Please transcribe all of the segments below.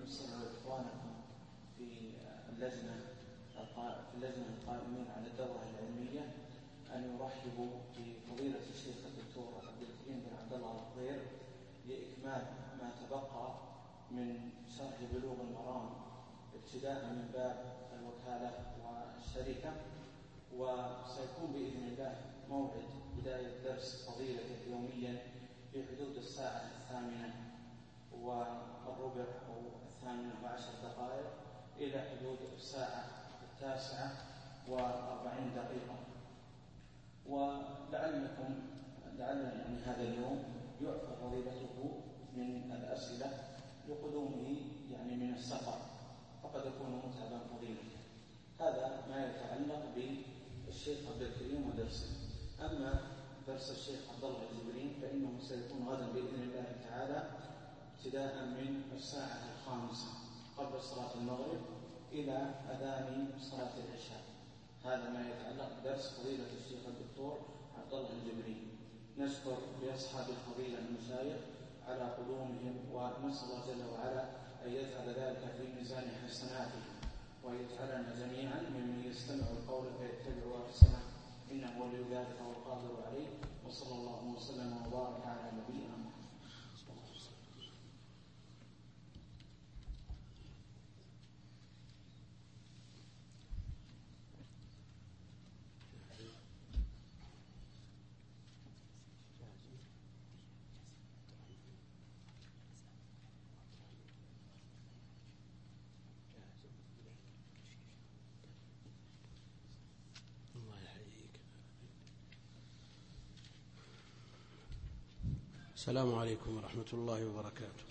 نصر إخوانكم في اللجنة القائمين على الدورة العلمية أن يرحبوا بفضيلة الشيخ الدكتور عبد الكريم بن عبد الله الخضير لإكمال ما تبقى من شرح بلوغ المرام ابتداء من باب الوكالة والشركة. وسيكون بإذن الله موعد بداية درس فضيلته يوميا في حدود الساعة 8:15 أو 8:10 إلى حدود الساعة 9:40. ولعل هذا اليوم يعفى فضيلته من الأسئلة لقدومه من السفر، فقد يكون متعبا فضيلته. هذا ما يتعلق بالشيخ عبد الكريم ودرسه. أما درس الشيخ عبد الله الجبرين فإنه سيكون غدا بإذن الله تعالى ابتداء من الساعة 5 قبل صلاة المغرب إلى أذان صلاة العشاء. هذا ما يتعلق بدرس فضيلة الشيخ الدكتور عبد الله الجبرين. نشكر لأصحاب الفضيلة المشايخ على قدومهم، ونسأل الله جل وعلا أن يجعل ذلك في ميزان حسناتهم، ويجعلنا جميعا ممن يستمع القول فيتبع أحسنه، إنه ولي ذلك والقادر عليه. وصلى الله وسلم وبارك على نبينا محمد. السلام عليكم ورحمة الله وبركاته.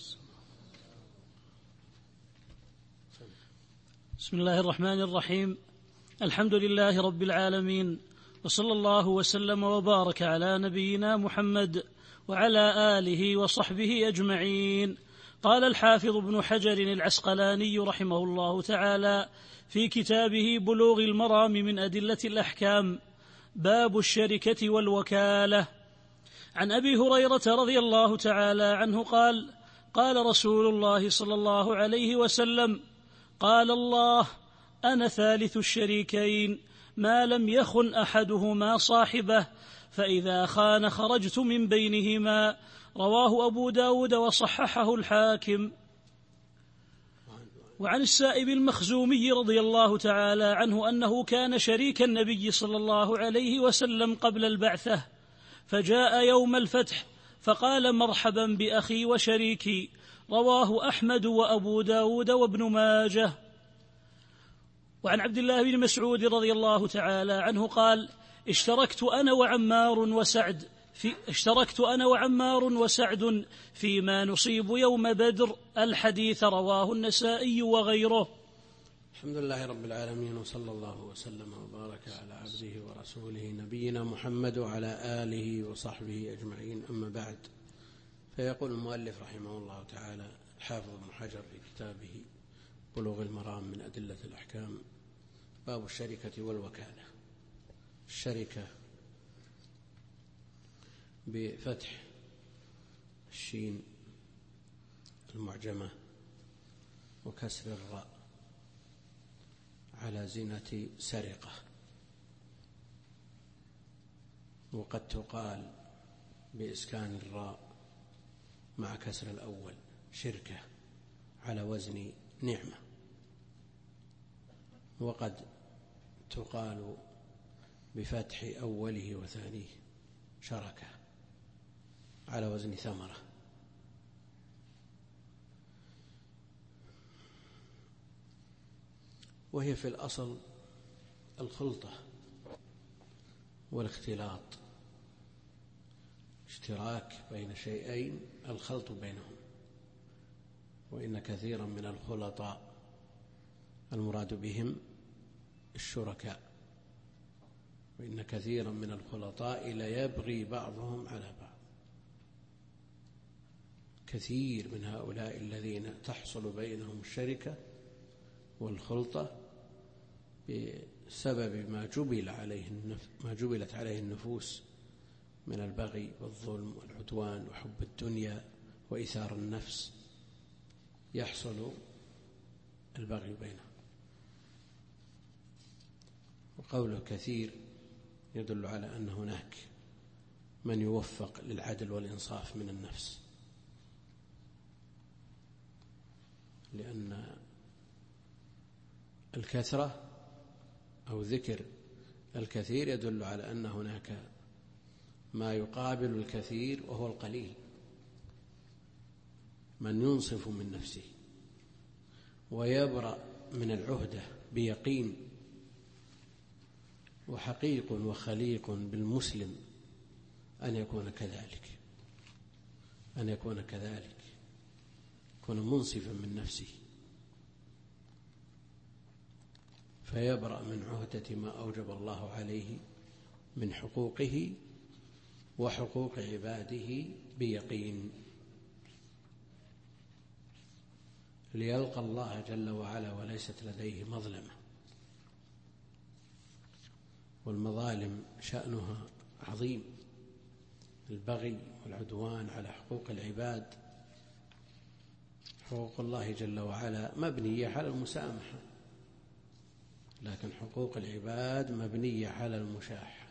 بسم الله الرحمن الرحيم. الحمد لله رب العالمين، وصلى الله وسلم وبارك على نبينا محمد وعلى آله وصحبه أجمعين. قال الحافظ ابن حجر العسقلاني رحمه الله تعالى في كتابه بلوغ المرام من أدلة الأحكام: باب الشركة والوكالة. عن أبي هريرة رضي الله تعالى عنه قال: قال رسول الله صلى الله عليه وسلم: قال الله: أنا ثالث الشريكين ما لم يخن أحدهما صاحبه، فإذا خان خرجت من بينهما. رواه أبو داود وصححه الحاكم. وعن السائب المخزومي رضي الله تعالى عنه أنه كان شريك النبي صلى الله عليه وسلم قبل البعثة، فجاء يوم الفتح فقال: مرحبا بأخي وشريكي. رواه أحمد وأبو داود وابن ماجه. وعن عبد الله بن مسعود رضي الله تعالى عنه قال: اشتركت أنا وعمار وسعد فيما نصيب يوم بدر. الحديث رواه النسائي وغيره. الحمد لله رب العالمين، وصلى الله وسلم وبارك على عبده ورسوله نبينا محمد وعلى آله وصحبه أجمعين. أما بعد، فيقول المؤلف رحمه الله تعالى الحافظ ابن حجر في كتابه بلوغ المرام من أدلة الأحكام: باب الشركة والوكالة. الشركة بفتح الشين المعجمة وكسر الراء على زنة سرقة، وقد تقال بإسكان الراء مع كسر الأول شركة على وزن نعمة، وقد تقال بفتح أوله وثانيه شركة على وزن ثمرة. وهي في الأصل الخلطة والاختلاط، اشتراك بين شيئين، الخلط بينهم. وإن كثيرا من الخلطاء المراد بهم الشركاء، وإن كثيرا من الخلطاء ليبغي بعضهم على بعض. كثير من هؤلاء الذين تحصل بينهم الشركة والخلطة بسبب ما جبلت عليه النفوس من البغي والظلم والعدوان وحب الدنيا وإثار النفس، يحصل البغي بينهم. وقوله كثير يدل على أن هناك من يوفق للعدل والإنصاف من النفس، لأن الكثرة أو ذكر الكثير يدل على أن هناك ما يقابل الكثير وهو القليل، من ينصف من نفسه ويبرأ من العهدة بيقين. وحقيق وخليق بالمسلم أن يكون كذلك، أن يكون كذلك، يكون منصفا من نفسه فيبرأ من عهدة ما أوجب الله عليه من حقوقه وحقوق عباده بيقين، ليلقى الله جل وعلا وليست لديه مظلمة. والمظالم شأنها عظيم، البغي والعدوان على حقوق العباد. حقوق الله جل وعلا مبنية على المسامحة، لكن حقوق العباد مبنية على المشاحة.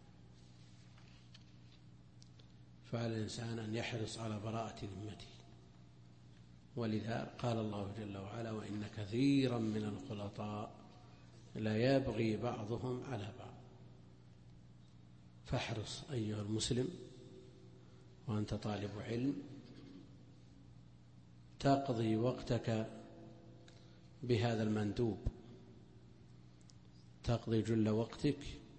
فعلى الإنسان أن يحرص على براءة ذمته. ولذا قال الله جل وعلا: وإن كثيرا من الخلطاء لا يبغي بعضهم على بعض. فاحرص أيها المسلم وأنت طالب علم تقضي وقتك بهذا المندوب، تقضي جل وقتك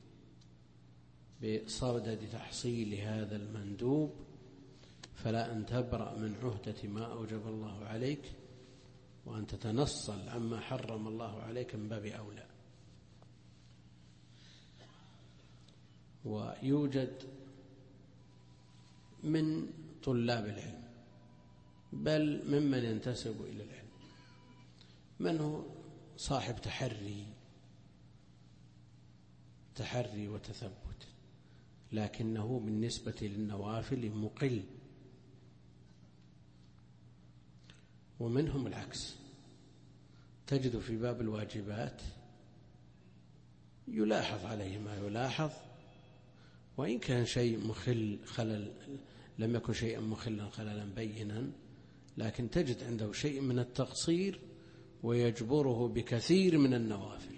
بصدد تحصيل هذا المندوب، فلا أن تبرأ من عهدة ما أوجب الله عليك وأن تتنصل عما حرم الله عليك من باب أولى. ويوجد من طلاب العلم بل ممن ينتسب إلى العلم من هو صاحب تحري وتثبت، لكنه بالنسبة للنوافل مقل. ومنهم العكس، تجد في باب الواجبات يلاحظ عليه ما يلاحظ، وإن كان شيء خلل لم يكن شيئا مخلا خللا بينا، لكن تجد عنده شيء من التقصير ويجبره بكثير من النوافل.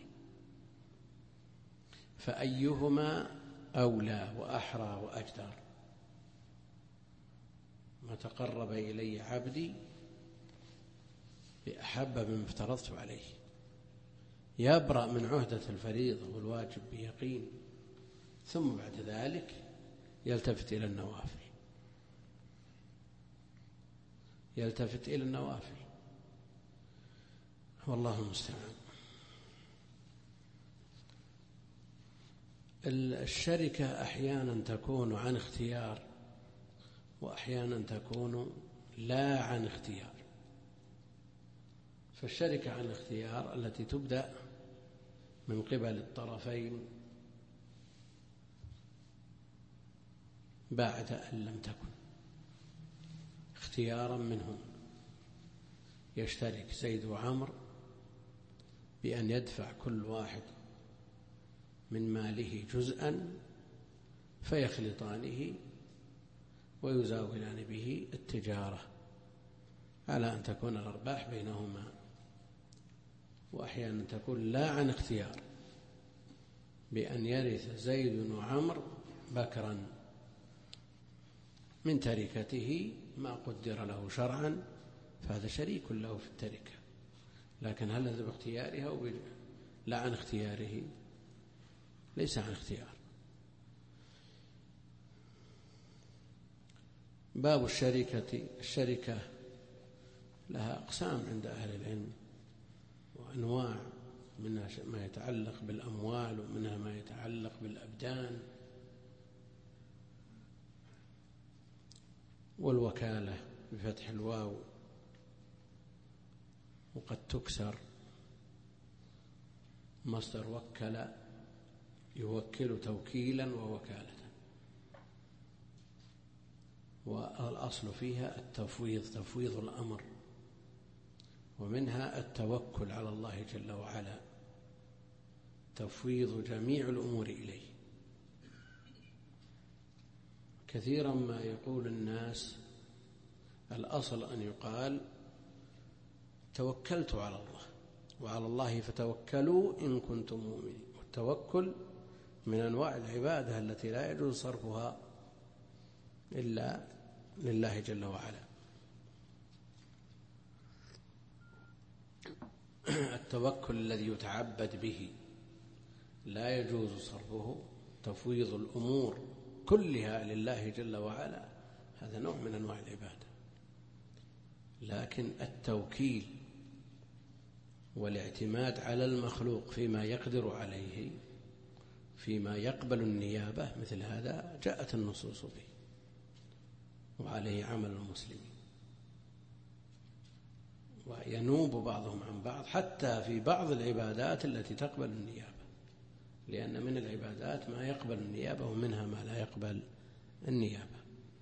فأيهما أولى وأحرى وأجدر؟ ما تقرب إلي عبدي بأحب مما افترضت عليه. يبرأ من عهدة الفريضة والواجب بيقين، ثم بعد ذلك يلتفت إلى النوافل، يلتفت إلى النوافل، والله المستعان. الشركة أحيانا تكون عن اختيار وأحيانا تكون لا عن اختيار. فالشركة عن اختيار التي تبدأ من قبل الطرفين بعد أن لم تكن اختيارا منهم، يشترك زيد وعمر بأن يدفع كل واحد من ماله جزءا فيخلطانه ويزاولان به التجارة على أن تكون الأرباح بينهما. وأحيانا تكون لا عن اختيار، بأن يرث زيد وعمر بكرا من تركته ما قدر له شرعا، فهذا شريك له في التركة. لكن هل هذا باختيارها أو لا عن اختياره؟ ليس عن اختيار. باب الشركة لها أقسام عند أهل العلم وأنواع، منها ما يتعلق بالأموال ومنها ما يتعلق بالأبدان والوكالة بفتح الواو، وقد تكسر مصدر وكل يوكل توكيلا ووكالة، والأصل فيها التفويض، تفويض الأمر، ومنها التوكل على الله جل وعلا، تفويض جميع الأمور إليه. كثيرا ما يقول الناس الأصل أن يقال توكلت على الله، وعلى الله فتوكلوا إن كنتم مؤمنين. والتوكل من أنواع العبادة التي لا يجوز صرفها إلا لله جل وعلا. التوكل الذي يتعبد به لا يجوز صرفه، تفويض الأمور كلها لله جل وعلا، هذا نوع من أنواع العبادة. لكن التوكيل والاعتماد على المخلوق فيما يقدر عليه، فيما يقبل النيابة، مثل هذا جاءت النصوص به، وعليه عمل المسلمين. وينوب بعضهم عن بعض حتى في بعض العبادات التي تقبل النيابة، لأن من العبادات ما يقبل النيابة ومنها ما لا يقبل النيابة.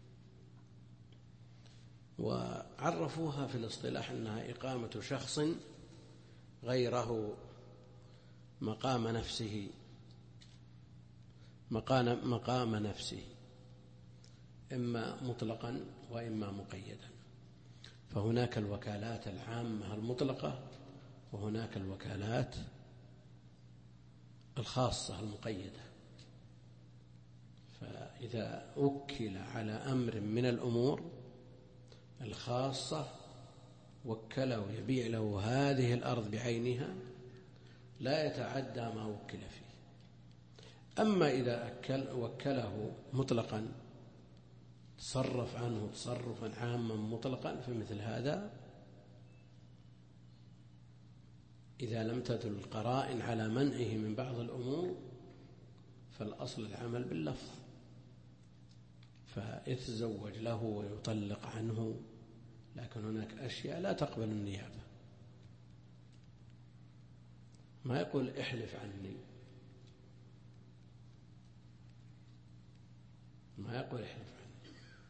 وعرفوها في الاصطلاح أنها إقامة شخص غيره مقام نفسه، مقام نفسه، إما مطلقا وإما مقيدا. فهناك الوكالات العامة المطلقة، وهناك الوكالات الخاصة المقيدة. فإذا وكل على أمر من الأمور الخاصة وكله يبيع له هذه الأرض بعينها، لا يتعدى ما وكل فيه. أما إذا وكله مطلقا، تصرف عنه تصرفا عاما مطلقا، فمثل هذا إذا لم تدل القرائن على منعه من بعض الأمور فالأصل العمل باللفظ، فيتزوج له ويطلق عنه. لكن هناك أشياء لا تقبل النيابة، ما يقول احلف عني، ما يقول احلف عني،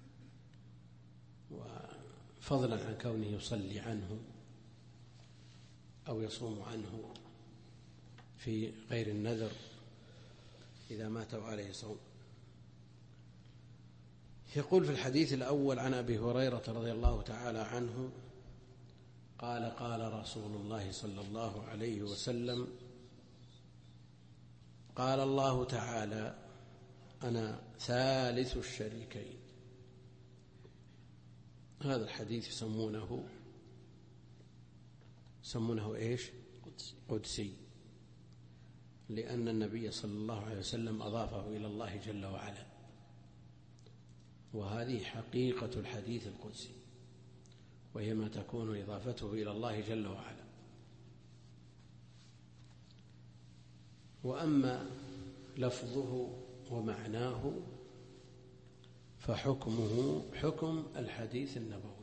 وفضلا عن كونه يصلي عنه أو يصوم عنه في غير النذر إذا مات وعليه صوم. يقول في الحديث الأول عن أبي هريرة رضي الله تعالى عنه قال: قال رسول الله صلى الله عليه وسلم: قال الله تعالى: أنا ثالث الشريكين. هذا الحديث يسمونه إيش؟ قدسي، لأن النبي صلى الله عليه وسلم أضافه إلى الله جل وعلا، وهذه حقيقة الحديث القدسي، وهي ما تكون إضافته إلى الله جل وعلا. وأما لفظه ومعناه فحكمه حكم الحديث النبوي،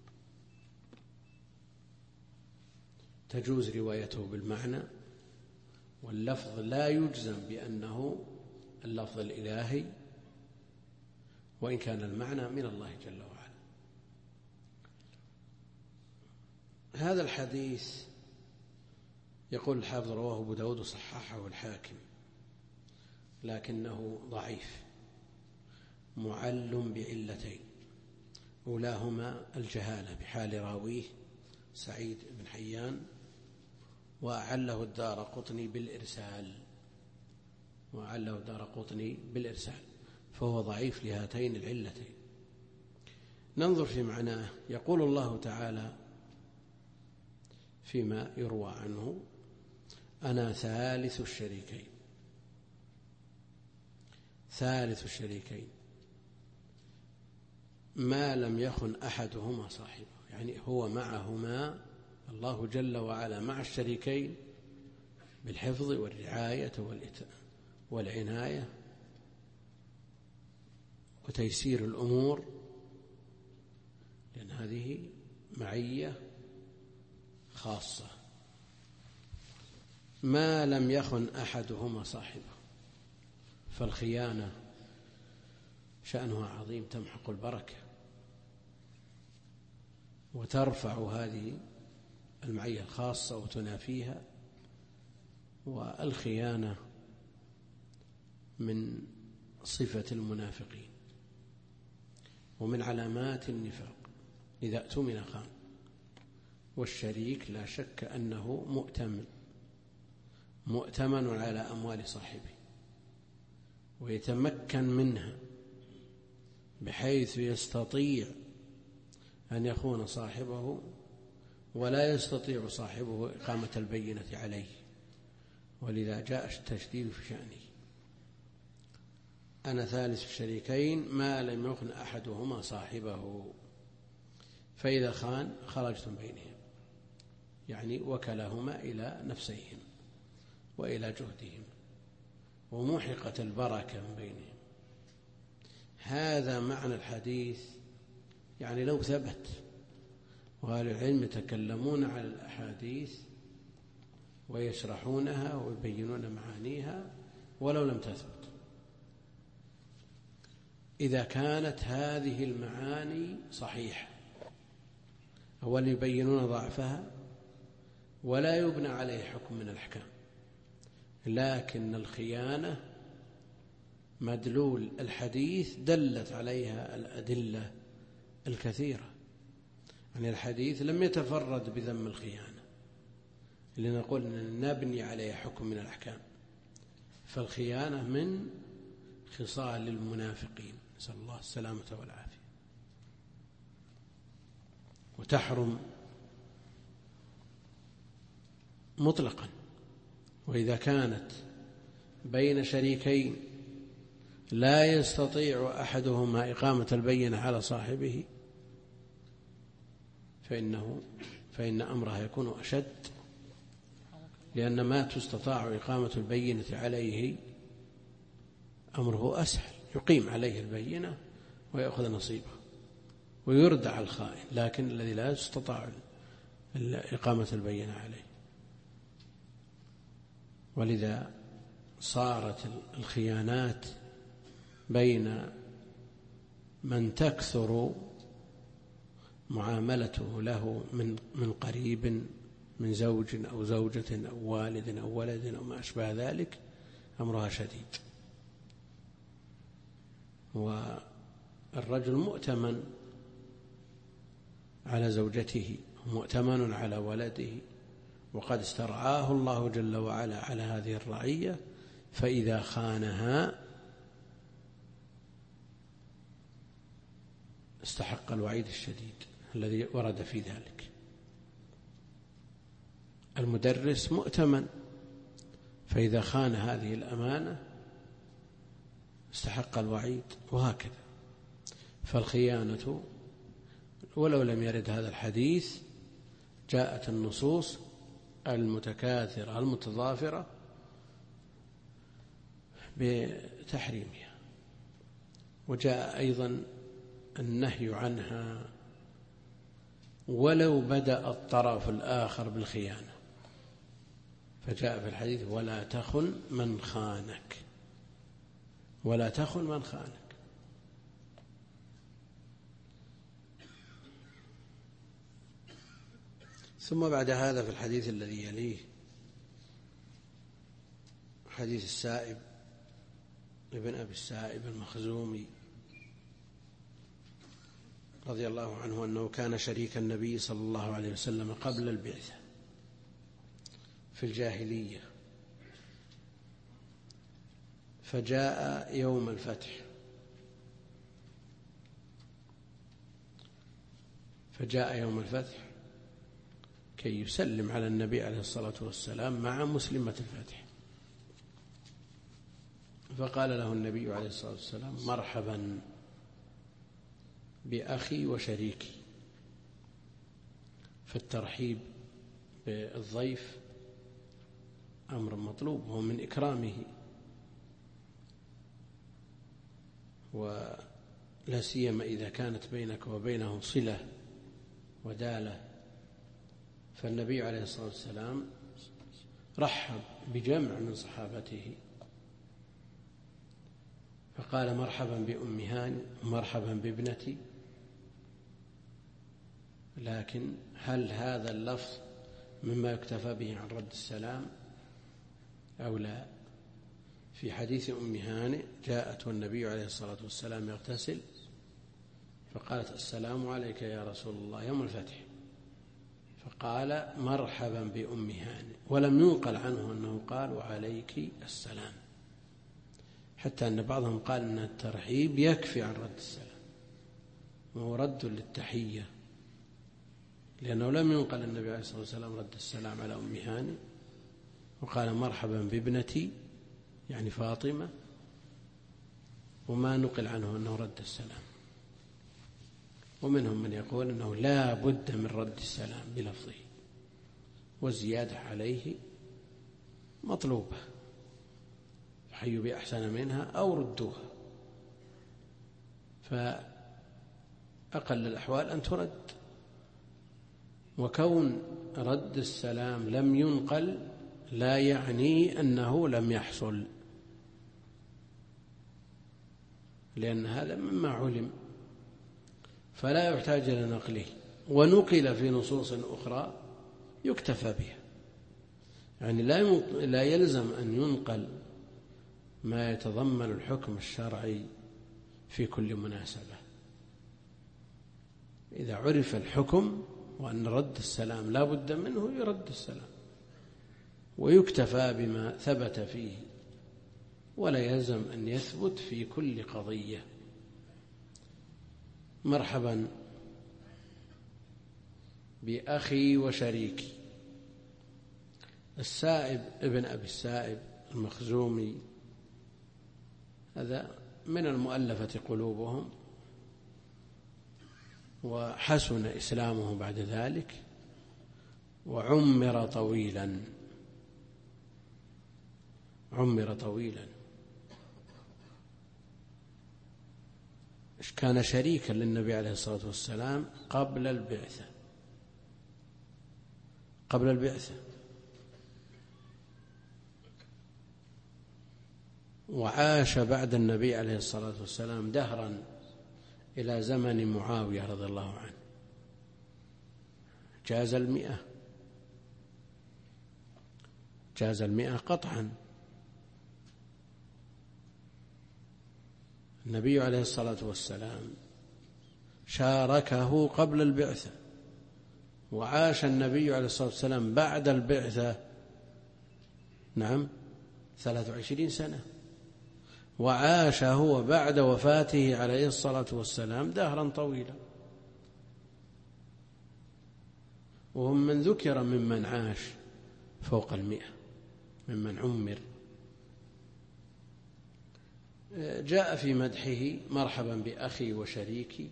تجوز روايته بالمعنى، واللفظ لا يجزم بأنه اللفظ الإلهي، وإن كان المعنى من الله جل وعلا. هذا الحديث يقول الحافظ رواه أبو داود وصححه الحاكم، لكنه ضعيف معل بعلتين: أولاهما الجهالة بحال راويه سعيد بن حيان، وأعله الدارقطني بالإرسال، فهو ضعيف لهاتين العلتين. ننظر في معناه. يقول الله تعالى فيما يروى عنه: أنا ثالث الشريكين. ثالث الشريكين ما لم يخن أحدهما صاحبه، يعني هو معهما، الله جل وعلا مع الشريكين بالحفظ والرعاية والعناية وتيسير الأمور، لأن هذه معية خاصة. ما لم يخن أحدهما صاحبه، فالخيانة شأنها عظيم، تمحق البركة وترفع هذه المعية الخاصة وتنافيها. والخيانة من صفة المنافقين ومن علامات النفاق، إذا اؤتمن خان. والشريك لا شك أنه مؤتمن على أموال صاحبه، ويتمكن منها بحيث يستطيع أن يخون صاحبه ولا يستطيع صاحبه إقامة البينة عليه، ولذا جاء التشديد في شأنه. أنا ثالث الشريكين ما لم يخن أحدهما صاحبه، فإذا خان خرجتم بينهم، يعني وكلهما إلى نفسيهم وإلى جهدهم، ومحقت البركة من بينهم. هذا معنى الحديث. يعني لو ثبت، وأهل العلم يتكلمون على الأحاديث ويشرحونها ويبينون معانيها ولو لم تثبت، إذا كانت هذه المعاني صحيحة، أولا يبينون ضعفها ولا يبنى عليه حكم من الأحكام. لكن الخيانة مدلول الحديث دلت عليها الأدلة الكثيرة. يعني الحديث لم يتفرد بذم الخيانة لنقول أن نبني عليه حكم من الأحكام، فالخيانة من خصال المنافقين، نسأل الله السلامة والعافية. وتحرم مطلقا. وإذا كانت بين شريكين لا يستطيع أحدهما إقامة البينة على صاحبه فإن أمرها يكون أشد، لأن ما تستطاع إقامة البينة عليه أمره أسهل، يقيم عليه البينة ويأخذ نصيبه ويردع الخائن، لكن الذي لا يستطاع إقامة البينة عليه. ولذا صارت الخيانات بين من تكثر معاملته له من قريب، من زوج أو زوجة أو والد أو ولد أو ما أشبه ذلك، أمرها شديد. والرجل مؤتمن على زوجته ومؤتمن على ولده، وقد استرعاه الله جل وعلا على هذه الرعية، فإذا خانها استحق الوعيد الشديد الذي ورد في ذلك. المدرس مؤتمن، فإذا خان هذه الأمانة استحق الوعيد، وهكذا. فالخيانة ولو لم يرد هذا الحديث جاءت النصوص المتكاثرة المتضافرة بتحريمها، وجاء أيضا النهي عنها ولو بدأ الطرف الآخر بالخيانة، فجاء في الحديث ولا تخن من خانك، ولا تخن من خانك. ثم بعد هذا في الحديث الذي يليه حديث السائب ابن أبي السائب المخزومي رضي الله عنه أنه كان شريك النبي صلى الله عليه وسلم قبل البعثة في الجاهلية، فجاء يوم الفتح كي يسلم على النبي عليه الصلاة والسلام مع مسلمة الفتح، فقال له النبي عليه الصلاة والسلام مرحبا بأخي وشريكي. فالترحيب بالضيف أمر مطلوب، هو من إكرامه، ولا سيما إذا كانت بينك وبينهم صلة ودالة. فالنبي عليه الصلاة والسلام رحب بجمع من صحابته، فقال مرحبا بأم هاني ومرحبا بابنتي. لكن هل هذا اللفظ مما يكتفى به عن رد السلام أو لا؟ في حديث أم هانئ جاءت والنبي عليه الصلاة والسلام يغتسل فقالت السلام عليك يا رسول الله يوم الفتح، فقال مرحبا بأم هانئ، ولم ينقل عنه أنه قال وعليك السلام، حتى أن بعضهم قال أن الترحيب يكفي عن رد السلام وهو رد للتحية، لأنه لم ينقل النبي عليه الصلاة والسلام رد السلام على أم هانئ، وقال مرحبا بابنتي يعني فاطمة، وما نقل عنه أنه رد السلام. ومنهم من يقول أنه لا بد من رد السلام بلفظه، والزيادة عليه مطلوبة، فحيوا بأحسن منها أو ردوها، فأقل الأحوال أن ترد. وكون رد السلام لم ينقل لا يعني أنه لم يحصل، لأن هذا مما علم فلا يحتاج إلى نقله، ونقل في نصوص أخرى يكتفى بها، يعني لا يلزم أن ينقل ما يتضمن الحكم الشرعي في كل مناسبة. إذا عرف الحكم وأن رد السلام لا بد منه يرد السلام ويكتفى بما ثبت فيه، ولا يلزم أن يثبت في كل قضية. مرحبا بأخي وشريكي. السائب ابن أبي السائب المخزومي هذا من المؤلفة قلوبهم، وحسن إسلامه بعد ذلك، وعمر طويلا، عمر طويلا. كان شريكا للنبي عليه الصلاة والسلام قبل البعثة، قبل البعثة، وعاش بعد النبي عليه الصلاة والسلام دهرا إلى زمن معاوية رضي الله عنه، جاز 100 قطعا. النبي عليه الصلاة والسلام شاركه قبل البعثة، وعاش النبي عليه الصلاة والسلام بعد البعثة 23 سنة، وعاش هو بعد وفاته عليه الصلاة والسلام دهرا طويلا، وهم من ذكر ممن عاش فوق 100 ممن عمر. جاء في مدحه مرحبا بأخي وشريكي،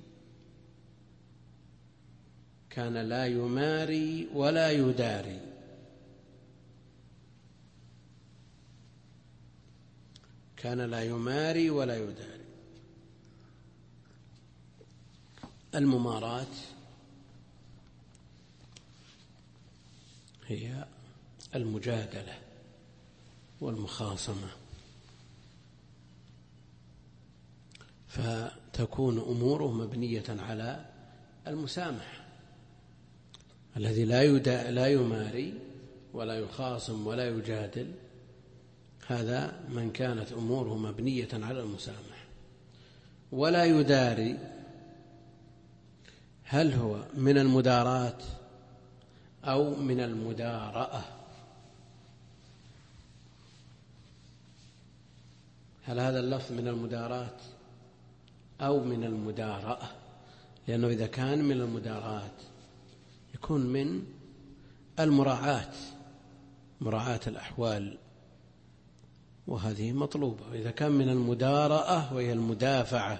كان لا يماري ولا يداري، كان لا يماري ولا يداري. المماراة هي المجادلة والمخاصمة، فتكون أموره مبنية على المسامح. الذي لا يماري ولا يخاصم ولا يجادل هذا من كانت أموره مبنية على المسامح. ولا يداري، هل هو من المداراة أو من المدارأة؟ هل هذا اللفظ من المداراة أو من المدارأة؟ لأنه إذا كان من المداراة يكون من المراعاة، مراعاة الأحوال، وهذه مطلوبة. وإذا كان من المدارأة وهي المدافعة،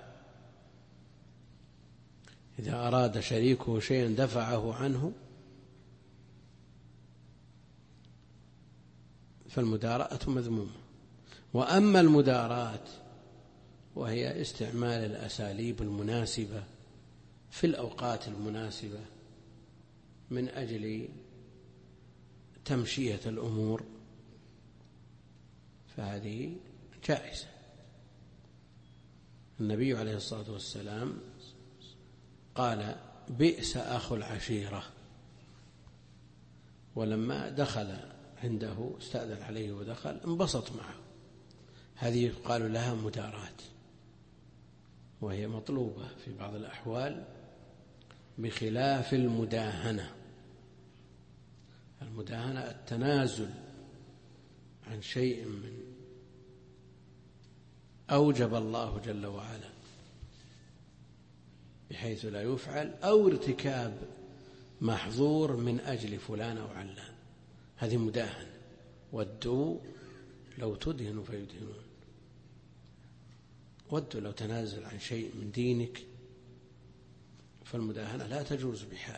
إذا أراد شريكه شيئا دفعه عنه فالمدارأة مذمومة. وأما المداراة وهي استعمال الأساليب المناسبة في الأوقات المناسبة من أجل تمشية الأمور فهذه جائزة. النبي عليه الصلاة والسلام قال بئس أخو العشيرة، ولما دخل عنده استأذن عليه ودخل انبسط معه. هذه يقال لها مداراة، وهي مطلوبة في بعض الأحوال بخلاف المداهنة. المداهنة التنازل عن شيء من أوجب الله جل وعلا بحيث لا يفعل، أو ارتكاب محظور من أجل فلان أو علان، هذه مداهنة. ودوا لو تدهن فيدهنون، ودوا لو تنازل عن شيء من دينك، فالمداهنة لا تجوز بحال.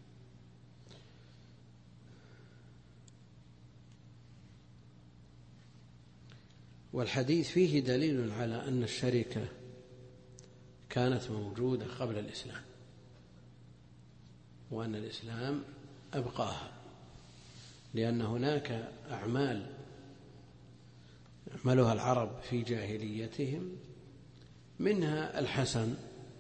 والحديث فيه دليل على أن الشركة كانت موجودة قبل الإسلام، وأن الإسلام أبقاها، لأن هناك أعمال يعملها العرب في جاهليتهم منها الحسن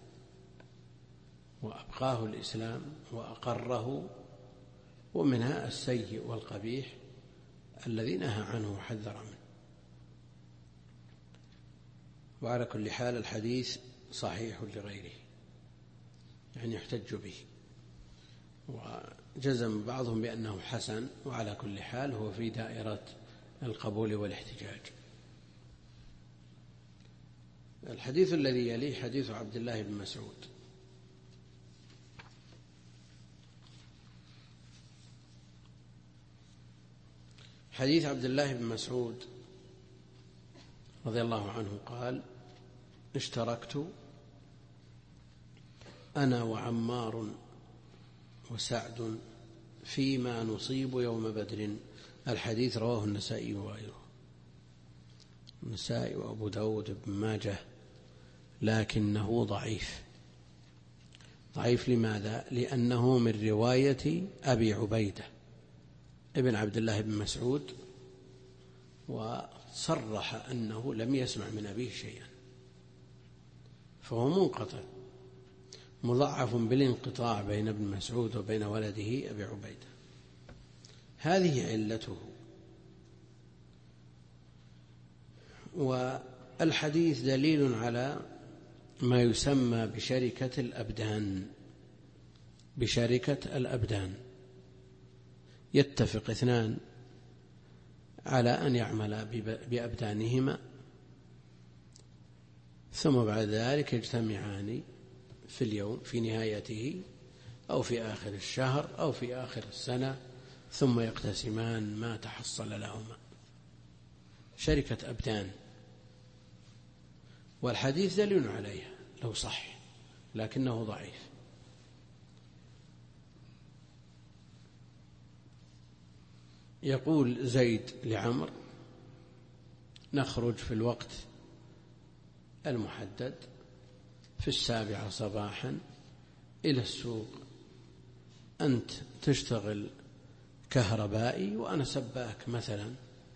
وأبقاه الإسلام وأقره، ومنها السيء والقبيح الذي نهى عنه وحذر منه. وعلى كل حال الحديث صحيح لغيره، يعني يحتج به، وجزم بعضهم بأنه حسن، وعلى كل حال هو في دائرة القبول والاحتجاج. الحديث الذي يليه حديث عبد الله بن مسعود. حديث عبد الله بن مسعود رضي الله عنه قال: اشتركت أنا وعمار وسعد فيما نصيب يوم بدر. الحديث رواه النسائي وغيره، النسائي وأبو داود بن ماجه، لكنه ضعيف. ضعيف لماذا؟ لأنه من رواية أبي عبيدة ابن عبد الله بن مسعود، وصرح أنه لم يسمع من أبيه شيئا، فهو منقطع مضاعف بالانقطاع بين ابن مسعود وبين ولده أبي عبيدة. هذه علته. والحديث دليل على ما يسمى بشركة الأبدان. بشركة الأبدان يتفق اثنان على أن يعملا بأبدانهما، ثم بعد ذلك يجتمعان في اليوم في نهايته أو في آخر الشهر أو في آخر السنة، ثم يقتسمان ما تحصل لهما. شركة أبدان، والحديث دليل عليها لو صح، لكنه ضعيف. يقول زيد لعمر: نخرج في الوقت المحدد في 7 صباحا إلى السوق، أنت تشتغل كهربائي وأنا سباك مثلا،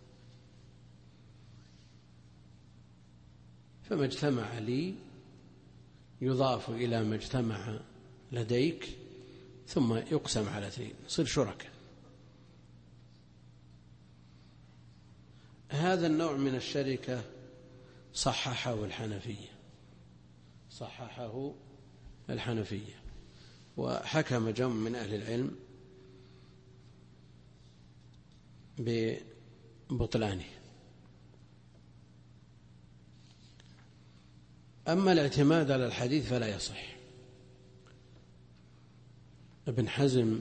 فما اجتمع لي يضاف إلى ما اجتمع لديك، ثم يقسم على 2، نصير شركاء. هذا النوع من الشركة صححه الحنفية، وحكم جمع من أهل العلم ببطلانه. أما الاعتماد على الحديث فلا يصح. ابن حزم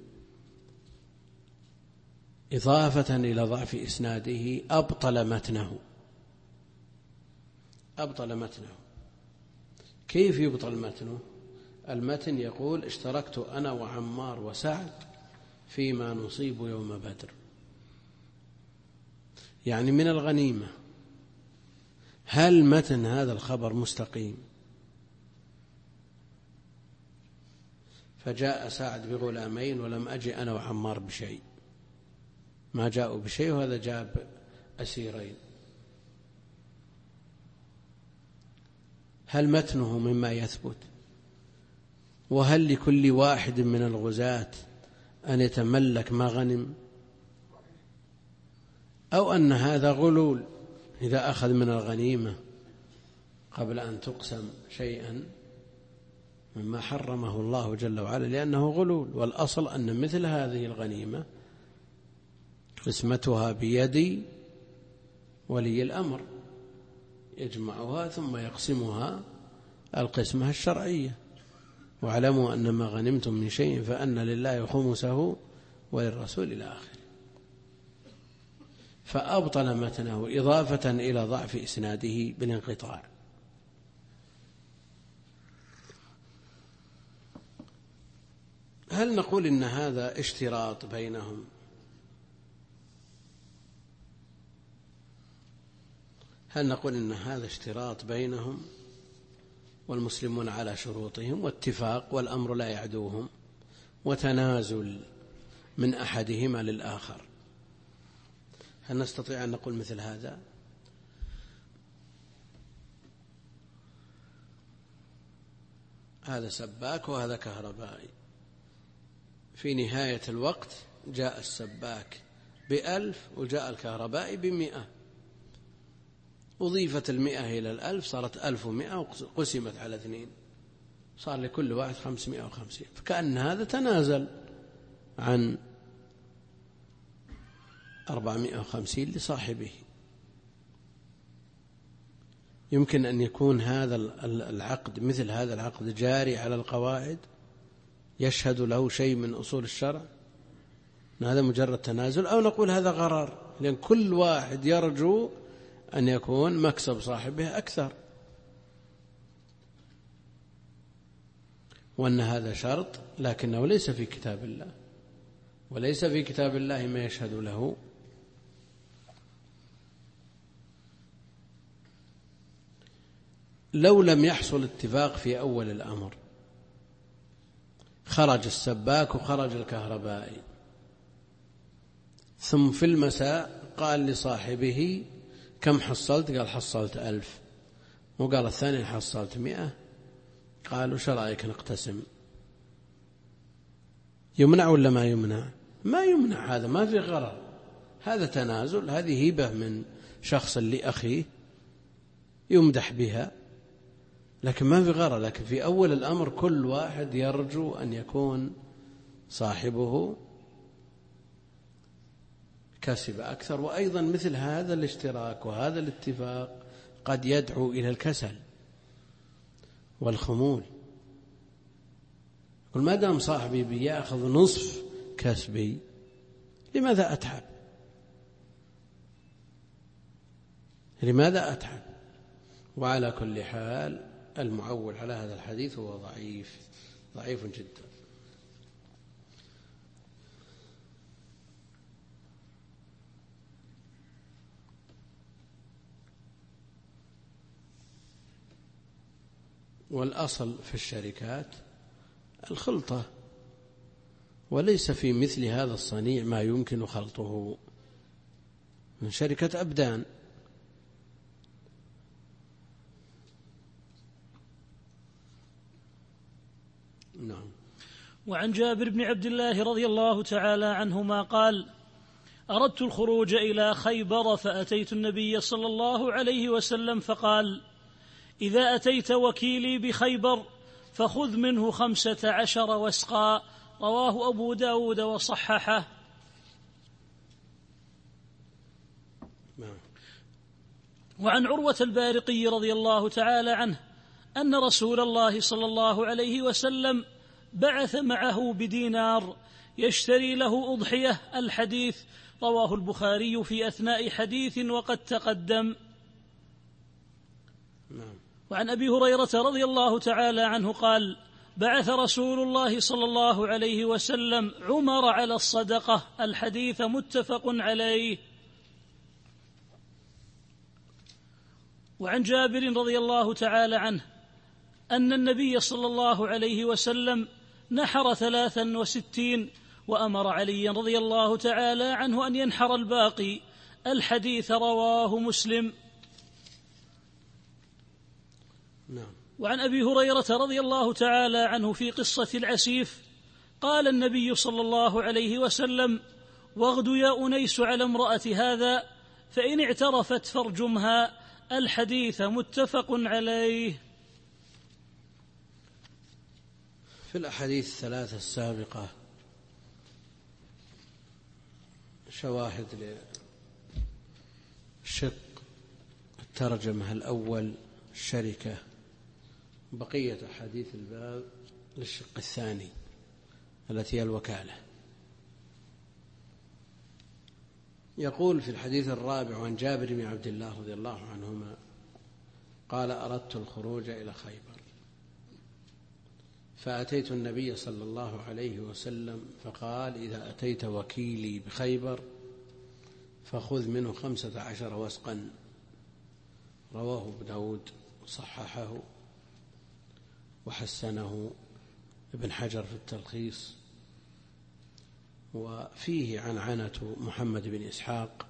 إضافة إلى ضعف إسناده أبطل متنه. كيف يبطل متنه؟ المتن يقول: اشتركت أنا وعمار وسعد فيما نصيب يوم بدر، يعني من الغنيمة. هل متن هذا الخبر مستقيم؟ فجاء سعد بغلامين ولم أجي أنا وعمار بشيء، ما جاءوا بشيء، وهذا جاب أسيرين. هل متنه مما يثبت؟ وهل لكل واحد من الغزاة أن يتملك ما غنم، أو أن هذا غلول إذا أخذ من الغنيمة قبل أن تقسم شيئا مما حرمه الله جل وعلا لأنه غلول. والأصل أن مثل هذه الغنيمة قسمتها بيد ولي الأمر، يجمعها ثم يقسمها القسمة الشرعية. واعلموا أن ما غنمتم من شيء فأن لله خمسه وللرسول إلى آخره. فأبطل متنه إضافة إلى ضعف إسناده بالانقطاع. هل نقول إن هذا اشتراط بينهم؟ هل نقول إن هذا اشتراط بينهم والمسلمون على شروطهم واتفاق والأمر لا يعدوهم وتنازل من أحدهما للآخر؟ هل نستطيع أن نقول مثل هذا؟ هذا سباك وهذا كهربائي، في نهاية الوقت جاء السباك ب1000 وجاء الكهربائي ب100، أضيفت 100 إلى 1000 صارت 1100 وقسمت على 2، صار لكل واحد 550. فكأن هذا تنازل عن 450 لصاحبه. يمكن أن يكون هذا العقد مثل هذا العقد جاري على القواعد يشهد له شيء من أصول الشرع، هذا مجرد تنازل، أو نقول هذا غرار، لأن كل واحد يرجو أن يكون مكسب صاحبه أكثر، وأن هذا شرط لكنه ليس في كتاب الله، وليس في كتاب الله ما يشهد له. لو لم يحصل اتفاق في أول الأمر، خرج السباك وخرج الكهربائي، ثم في المساء قال لصاحبه كم حصلت؟ قال حصلت 1000، وقال الثاني حصلت 100. قالوا شو رأيك نقتسم؟ يمنع ولا ما يمنع؟ ما يمنع، هذا ما في غرر، هذا تنازل، هذه هبة من شخص لأخيه يمدح بها، لكن ما في غرر. لكن في أول الأمر كل واحد يرجو أن يكون صاحبه كسب أكثر. وأيضا مثل هذا الاشتراك وهذا الاتفاق قد يدعو إلى الكسل والخمول. يقول ما دام صاحبي بيأخذ نصف كسبي لماذا أتعب؟ لماذا أتعب؟ وعلى كل حال المعول على هذا الحديث هو ضعيف جدا. والأصل في الشركات الخلطة، وليس في مثل هذا الصنيع ما يمكن خلطه من شركة أبدان. نعم. وعن جابر بن عبد الله رضي الله تعالى عنهما قال: أردت الخروج إلى خيبر فأتيت النبي صلى الله عليه وسلم فقال: إذا أتيت وكيلي بخيبر فخذ منه 15 وسقا. رواه أبو داود وصححه. وعن عروة البارقي رضي الله تعالى عنه أن رسول الله صلى الله عليه وسلم بعث معه بدينار يشتري له أضحية. الحديث رواه البخاري في أثناء حديث وقد تقدم. وعن أبي هريرة رضي الله تعالى عنه قال: بعث رسول الله صلى الله عليه وسلم عمر على الصدقة. الحديث متفق عليه. وعن جابر رضي الله تعالى عنه أن النبي صلى الله عليه وسلم نحر 63 وأمر علي رضي الله تعالى عنه أن ينحر الباقي. الحديث رواه مسلم. وعن أبي هريرة رضي الله تعالى عنه في قصة العسيف قال النبي صلى الله عليه وسلم: واغد يا أنيس على امرأة هذا، فإن اعترفت فارجمها. الحديث متفق عليه. في الأحاديث الثلاثة السابقة شواهد لشق الترجمة الأول الشركة، بقية أحاديث الباب للشق الثاني التي هي الوكالة. يقول في الحديث الرابع عن جابر بن عبد الله رضي الله عنهما قال: أردت الخروج إلى خيبر فأتيت النبي صلى الله عليه وسلم فقال: إذا أتيت وكيلي بخيبر فخذ منه 15 وسقا. رواه ابو داود وصححه وحسنه ابن حجر في التلخيص. وفيه عنعنة محمد بن إسحاق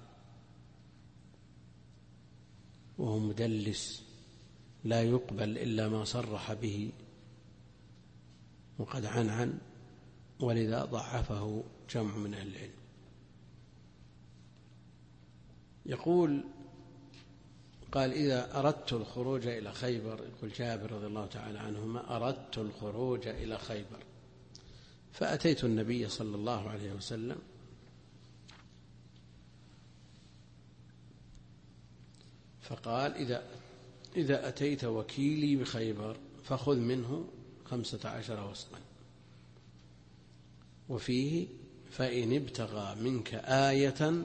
وهو مدلس لا يقبل إلا ما صرح به وقد عنعن، ولذا ضعفه جمع من أهل العلم. يقول: قال: إذا أردت الخروج إلى خيبر، يقول جابر رضي الله تعالى عنهما: أردت الخروج إلى خيبر فأتيت النبي صلى الله عليه وسلم فقال: إذا أتيت وكيلي بخيبر فخذ منه 15 وسقا. وفيه: فإن ابتغى منك آية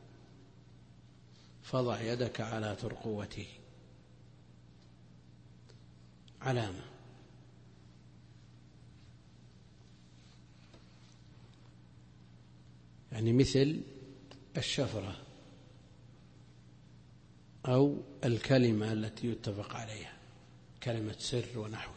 فضع يدك على ترقوته. علامة، يعني مثل الشفرة أو الكلمة التي يتفق عليها، كلمة سر ونحوه،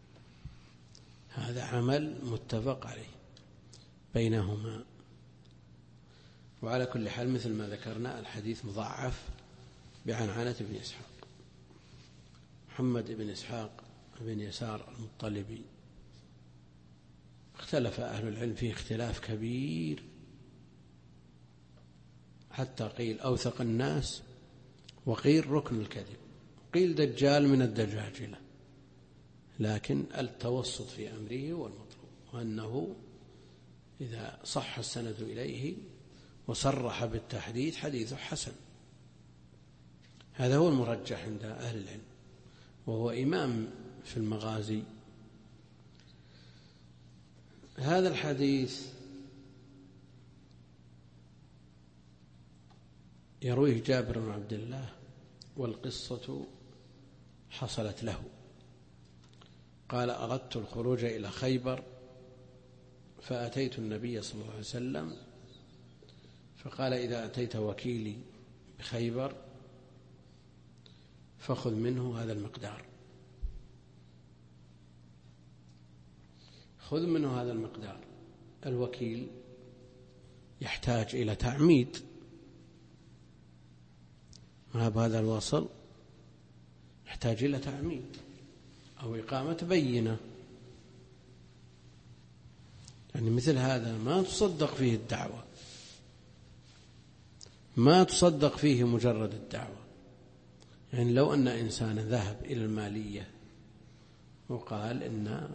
هذا عمل متفق عليه بينهما. وعلى كل حال مثل ما ذكرنا الحديث مضاعف بعنعنة بن إسحاق. محمد بن إسحاق بن يسار المطلبي اختلف أهل العلم فيه اختلاف كبير، حتى قيل أوثق الناس، وقيل ركن الكذب، قيل دجال من الدجاجلة، لكن التوسط في أمره هو المطلوب، وأنه إذا صح السند إليه وصرح بالتحديث حديث حسن. هذا هو المرجح عند أهل العلم، وهو إمام في المغازي. هذا الحديث يرويه جابر بن عبد الله، والقصة حصلت له. قال: أردت الخروج إلى خيبر فأتيت النبي صلى الله عليه وسلم فقال: إذا أتيت وكيلي بخيبر فخذ منه هذا المقدار. خذ منه هذا المقدار. الوكيل يحتاج إلى تعميد، ما بهذا الوصل يحتاج إلى تعميد أو إقامة بينة. يعني مثل هذا ما تصدق فيه الدعوة، ما تصدق فيه مجرد الدعوة. يعني لو أن إنسانا ذهب إلى المالية وقال إن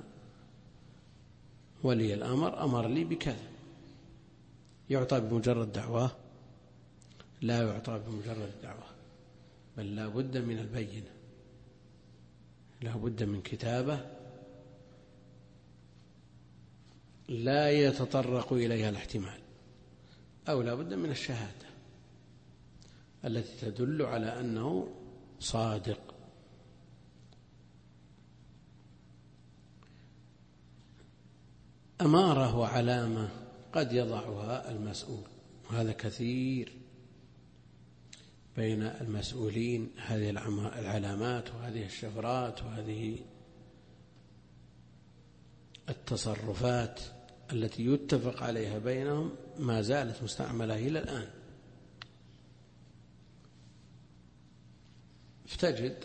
ولي الأمر أمر لي بكذا، يعطى بمجرد دعوة؟ لا يعطى بمجرد دعوة، بل لا بد من البينة، لا بد من كتابة لا يتطرق إليها الاحتمال، أو لا بد من الشهادة التي تدل على أنه صادق. أمارة وعلامة قد يضعها المسؤول، وهذا كثير بين المسؤولين، هذه العلامات وهذه الشفرات وهذه التصرفات التي يتفق عليها بينهم ما زالت مستعملة إلى الآن. فتجد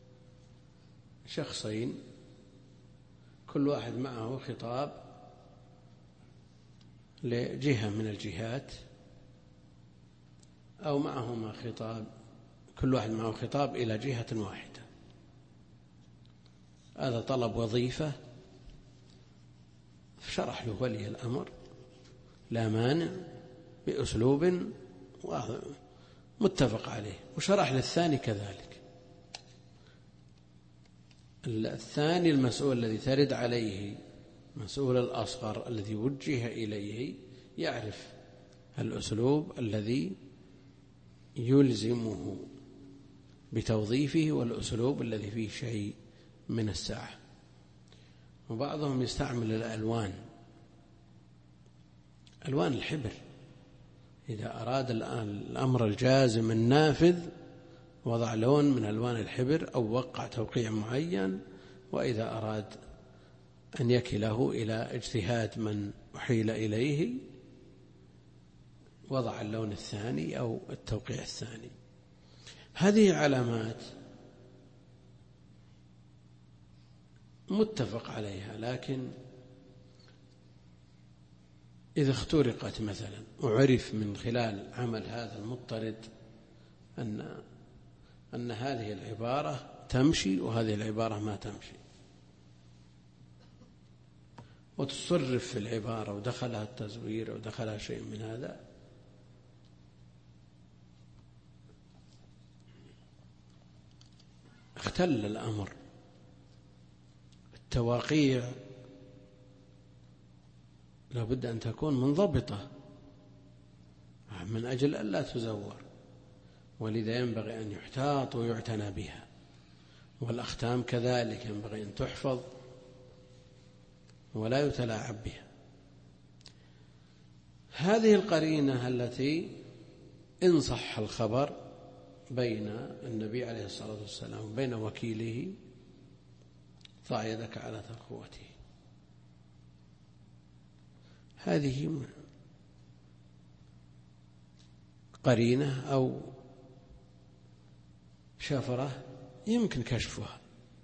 شخصين كل واحد معه خطاب لجهة من الجهات أو معهما خطاب، كل واحد معه خطاب إلى جهة واحدة، هذا طلب وظيفة، شرح له ولي الأمر لا مانع بأسلوب متفق عليه، وشرح للثاني كذلك. الثاني المسؤول الذي ترد عليه، مسؤول الأصغر الذي وجه إليه، يعرف الأسلوب الذي يلزمه بتوظيفه والأسلوب الذي فيه شيء من السعة. وبعضهم يستعمل الألوان الحبر، إذا أراد الأمر الجازم النافذ وضع لون من ألوان الحبر أو وقع توقيع معين، وإذا أراد أن يكله إلى اجتهاد من أحيل إليه وضع اللون الثاني أو التوقيع الثاني. هذه علامات متفق عليها، لكن إذا اخترقت مثلا وعرف من خلال عمل هذا المضطرد أن هذه العبارة تمشي وهذه العبارة ما تمشي، وتصرف في العبارة ودخلها التزوير ودخلها شيء من هذا، اختل الأمر. التواقيع لابد أن تكون منضبطة من أجل ألا تزور، ولذا ينبغي أن يحتاط ويعتنى بها. والأختام كذلك ينبغي أن تحفظ ولا يتلاعب بها. هذه القرينة التي إن صح الخبر بين النبي عليه الصلاة والسلام وبين وكيله ضع يدك على ترقوته، هذه قرينة أو شفرة يمكن كشفها.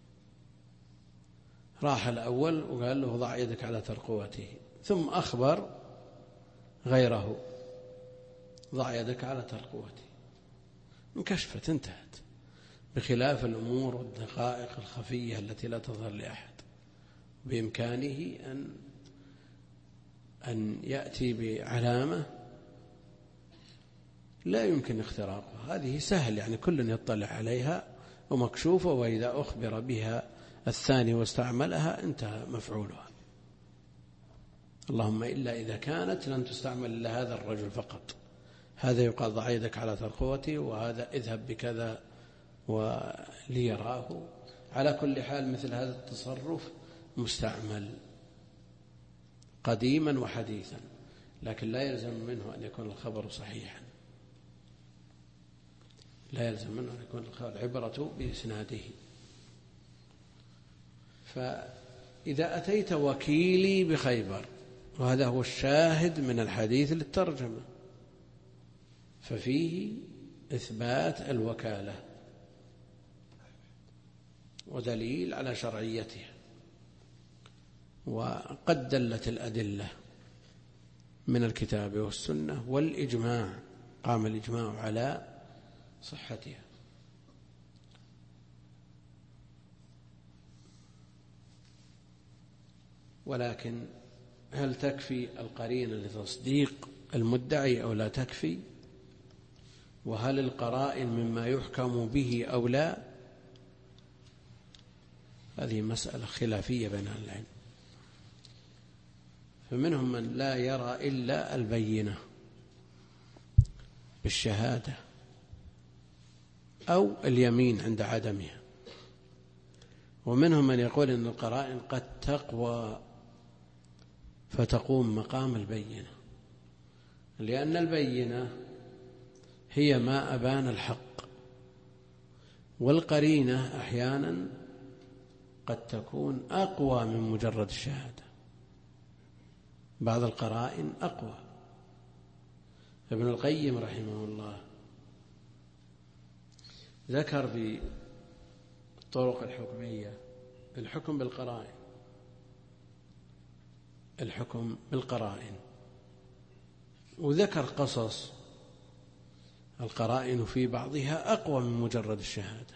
راح الأول وقال له ضع يدك على ترقوته، ثم أخبر غيره ضع يدك على ترقوته، انكشفت انتهت، بخلاف الأمور والدقائق الخفية التي لا تظهر لأحد، بإمكانه أن يأتي بعلامة لا يمكن اختراقها، هذه سهل يعني كل يطلع عليها ومكشوفة، وإذا أخبر بها الثاني واستعملها انتهى مفعولها. اللهم إلا إذا كانت لن تستعمل إلا هذا الرجل فقط، هذا يقال ضع يدك على ترقوته، وهذا اذهب بكذا وليراه. على كل حال مثل هذا التصرف مستعمل قديما وحديثا، لكن لا يلزم منه أن يكون الخبر صحيحا، لا يلزم منه أن يكون العبرة بإسناده. فإذا أتيت وكيلي بخيبر، وهذا هو الشاهد من الحديث للترجمة، ففيه إثبات الوكالة ودليل على شرعيتها، وقد دلت الأدلة من الكتاب والسنة والإجماع، قام الإجماع على صحتها. ولكن هل تكفي القرينة لتصديق المدعي أو لا تكفي؟ وهل القرائن مما يحكم به أو لا؟ هذه مسألة خلافية بين أهل العلم، فمنهم من لا يرى إلا البينة بالشهادة أو اليمين عند عدمها، ومنهم من يقول إن القرائن قد تقوى فتقوم مقام البينة، لأن البينة هي ما أبان الحق، والقرينة أحيانا قد تكون أقوى من مجرد الشهادة، بعض القرائن أقوى. ابن القيم رحمه الله ذكر في الطرق الحكمية الحكم بالقرائن، الحكم بالقرائن، وذكر قصص القرائن في بعضها أقوى من مجرد الشهادة،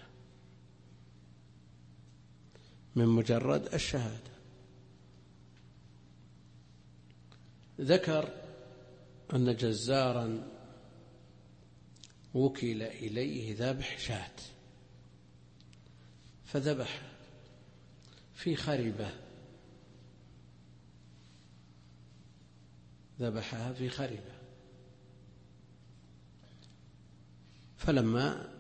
من مجرد الشهادة. ذكر أن جزارا وكل إليه ذبح شاة، فذبح في خربة، ذبحها في خربة، فلما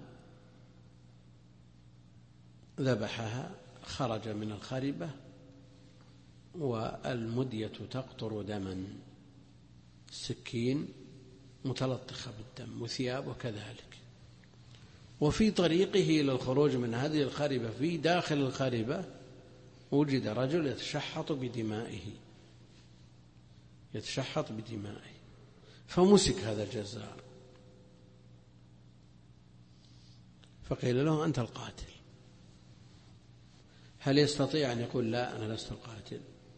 ذبحها خرج من الخربة والمدية تقطر دما، السكين متلطخة بالدم وثيابه كذلك. وفي طريقه إلى الخروج من هذه الخربة في داخل الخربة وجد رجل يتشحط بدمائه، يتشحط بدمائه، فمسك هذا الجزار، فقيل له أنت القاتل. هل يستطيع أن يقول لا أنا لست القاتل؟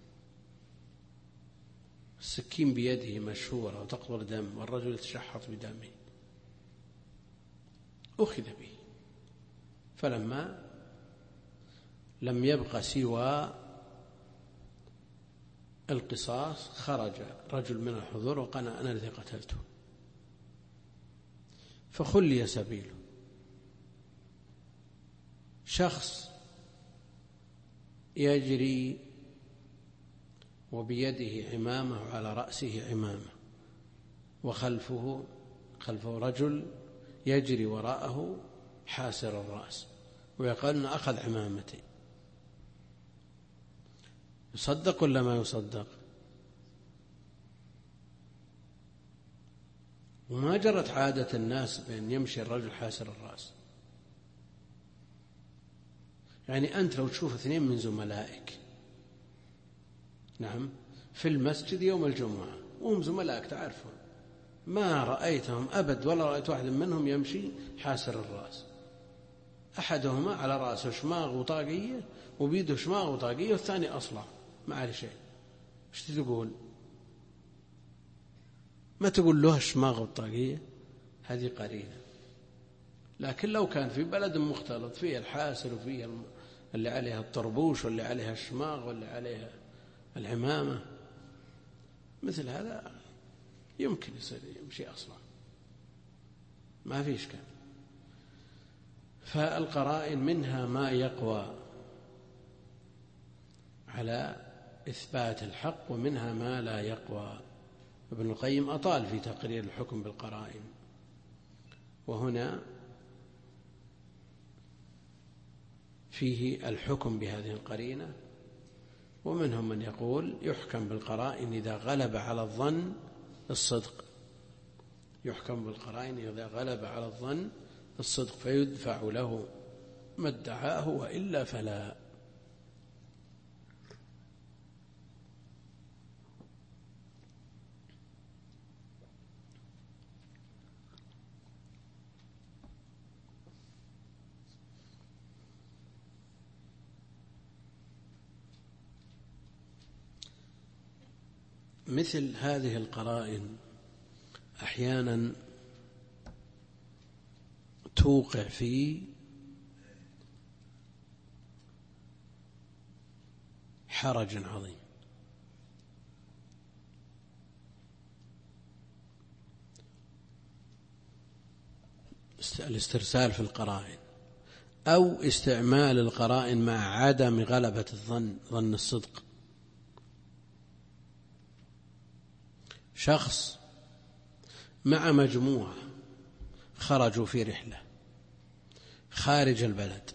السكين بيده مشهورة وتقطر دم والرجل يتشحط بدمه، أخذ به. فلما لم يبق سوى القصاص خرج رجل من الحضور وقال أنا الذي قتلته، فخلي سبيله. شخص يجري وبيده عمامة وعلى رأسه عمامة، وخلفه رجل يجري وراءه حاسر الرأس ويقول أنه أخذ عمامتي، يصدق ولا ما يصدق؟ وما جرت عادة الناس بأن يمشي الرجل حاسر الرأس. يعني أنت لو تشوف اثنين من زملائك، نعم، في المسجد يوم الجمعة وهم زملائك تعرفون، ما رأيتهم أبد ولا رأيت واحد منهم يمشي حاسر الرأس، أحدهما على رأسه شماغ وطاقية وبيده شماغ وطاقية والثاني أصلع ما عليه شيء. ايش تقول؟ ما تقول له الشماغ والطاقية، هذه قرينة. لكن لو كان في بلد مختلط فيه الحاسر وفيه اللي عليها الطربوش واللي عليها الشماغ واللي عليها العمامة، مثل هذا يمكن يصير يمشي أصلا، ما في إشكال. فالقرائن منها ما يقوى على إثبات الحق ومنها ما لا يقوى. ابن القيم أطال في تقرير الحكم بالقرائن، وهنا فيه الحكم بهذه القرينة. ومنهم من يقول يحكم بالقرائن إذا غلب على الظن الصدق، يحكم بالقرائن إذا غلب على الظن الصدق فيدفع له ما ادعاه وإلا فلا. مثل هذه القرائن أحيانا توقع في حرج عظيم. الاسترسال في القرائن أو استعمال القرائن مع عدم غلبة ظن الصدق. شخص مع مجموعة خرجوا في رحلة خارج البلد،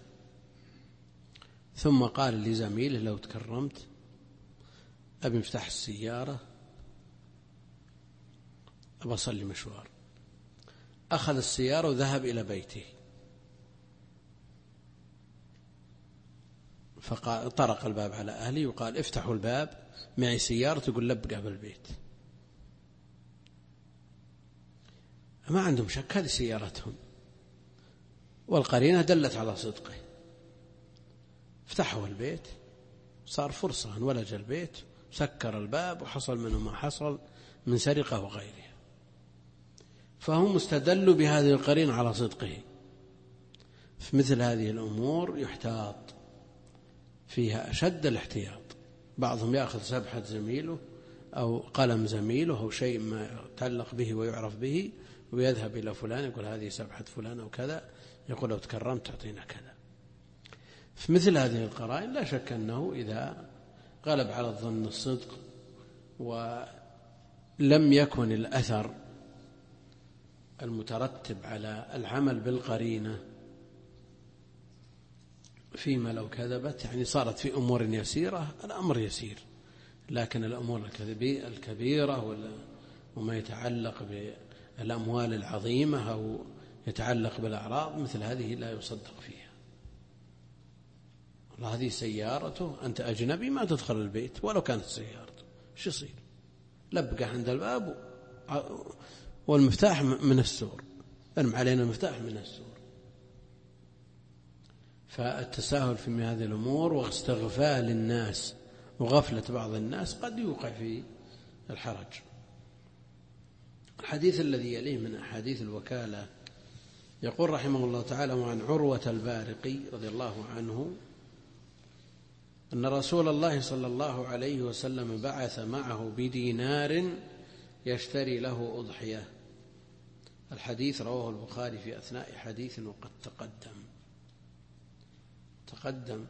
ثم قال لزميله لو تكرمت أبي مفتاح السيارة أبى أصلي مشوار. أخذ السيارة وذهب إلى بيته، فطرق الباب على أهلي وقال افتحوا الباب معي سيارة تقول لبقى بالبيت. ما عندهم شك هذه سيارتهم والقرينة دلت على صدقه. فتحوا البيت، صار فرصة انولج البيت، سكر الباب وحصل منه ما حصل من سرقة وغيرها. فهم استدلوا بهذه القرينة على صدقه. في مثل هذه الأمور يحتاط فيها أشد الاحتياط. بعضهم يأخذ سبحة زميله أو قلم زميله أو شيء ما يتعلق به ويعرف به ويذهب إلى فلان يقول هذه سبحة فلان أو كذا، يقول لو تكرمت تعطينا كذا. في مثل هذه القرائن لا شك أنه إذا غلب على الظن الصدق ولم يكن الأثر المترتب على العمل بالقرينة فيما لو كذبت، يعني صارت في أمور يسيرة الأمر يسير، لكن الأمور الكبيرة وما يتعلق بالأموال العظيمة أو يتعلق بالأعراض مثل هذه لا يصدق فيها. والله هذه سيارته، أنت أجنبي ما تدخل البيت ولو كانت سيارته، شو يصير؟ لبقى عند الباب والمفتاح من السور، ارمي علينا المفتاح من السور. فالتساهل في هذه الأمور واستغفال الناس وغفلة بعض الناس قد يوقع في الحرج. الحديث الذي يليه من أحاديث الوكالة يقول رحمه الله تعالى: وعن عروة البارقي رضي الله عنه أن رسول الله صلى الله عليه وسلم بعث معه بدينار يشتري له أضحية. الحديث رواه البخاري في أثناء حديث وقد تقدم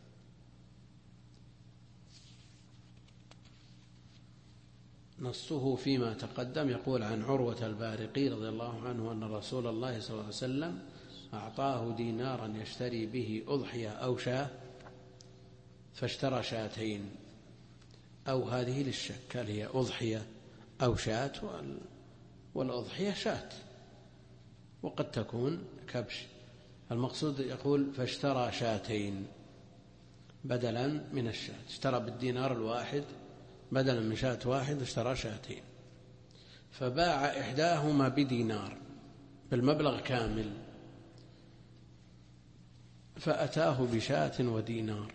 نصه فيما تقدم. يقول عن عروة البارقي رضي الله عنه أن رسول الله صلى الله عليه وسلم أعطاه دينارا يشتري به أضحية أو شاة، فاشترى شاتين، أو هذه للشك هل هي أضحية أو شاة، والأضحية شاة وقد تكون كبش. المقصود يقول فاشترى شاتين بدلا من الشاة، اشترى بالدينار الواحد بدلا من شاة واحد اشترى شاتين، فباع إحداهما بدينار بالمبلغ كامل، فأتاه بشاة ودينار،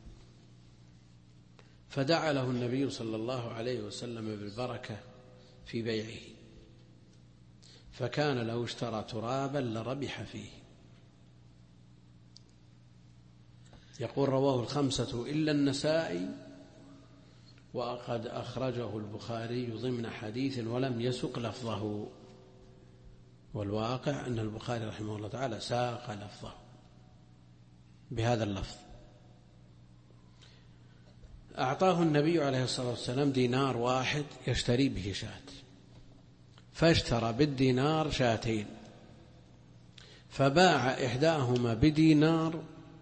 فدعا له النبي صلى الله عليه وسلم بالبركة في بيعه، فكان لو اشترى ترابا لربح فيه. يقول رواه الخمسة إلا النسائي، وقد أخرجه البخاري ضمن حديث ولم يسق لفظه، والواقع أن البخاري رحمه الله تعالى ساق لفظه بهذا اللفظ. أعطاه النبي عليه الصلاة والسلام دينار واحد يشتري به شاة، فاشترى بالدينار شاتين، فباع إحداهما بدينار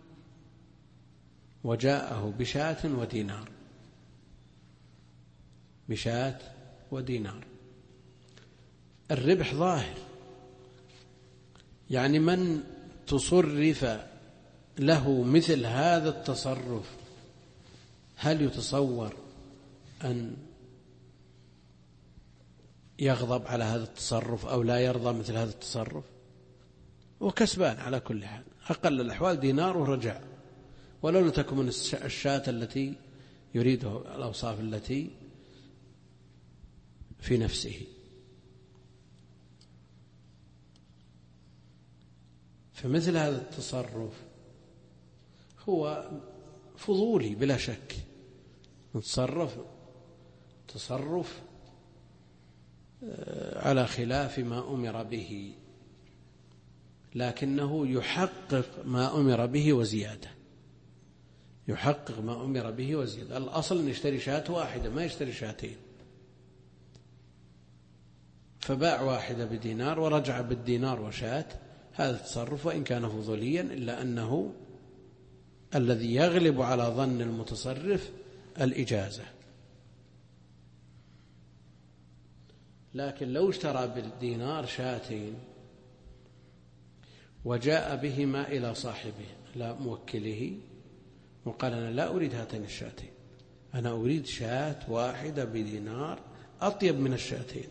وجاءه بشاة ودينار. الربح ظاهر، يعني من تصرف له مثل هذا التصرف هل يتصور أن يغضب على هذا التصرف أو لا يرضى مثل هذا التصرف؟ وكسبان على كل حال، أقل الأحوال دينار ورجع، ولو تكن من الشاة التي يريده الأوصاف التي في نفسه. فمثل هذا التصرف هو فضولي بلا شك، تصرف على خلاف ما أمر به، لكنه يحقق ما أمر به وزيادة، الأصل أن يشتري شاة واحدة ما يشتري شاتين، فباع واحدة بدينار ورجع بالدينار وشاة. هذا التصرف وإن كان فضوليا إلا أنه الذي يغلب على ظن المتصرف الإجازة. لكن لو اشترى بالدينار شاتين وجاء بهما إلى صاحبه لا موكله وقال أنا لا أريد هاتين الشاتين، أنا أريد شاة واحدة بدينار أطيب من الشاتين،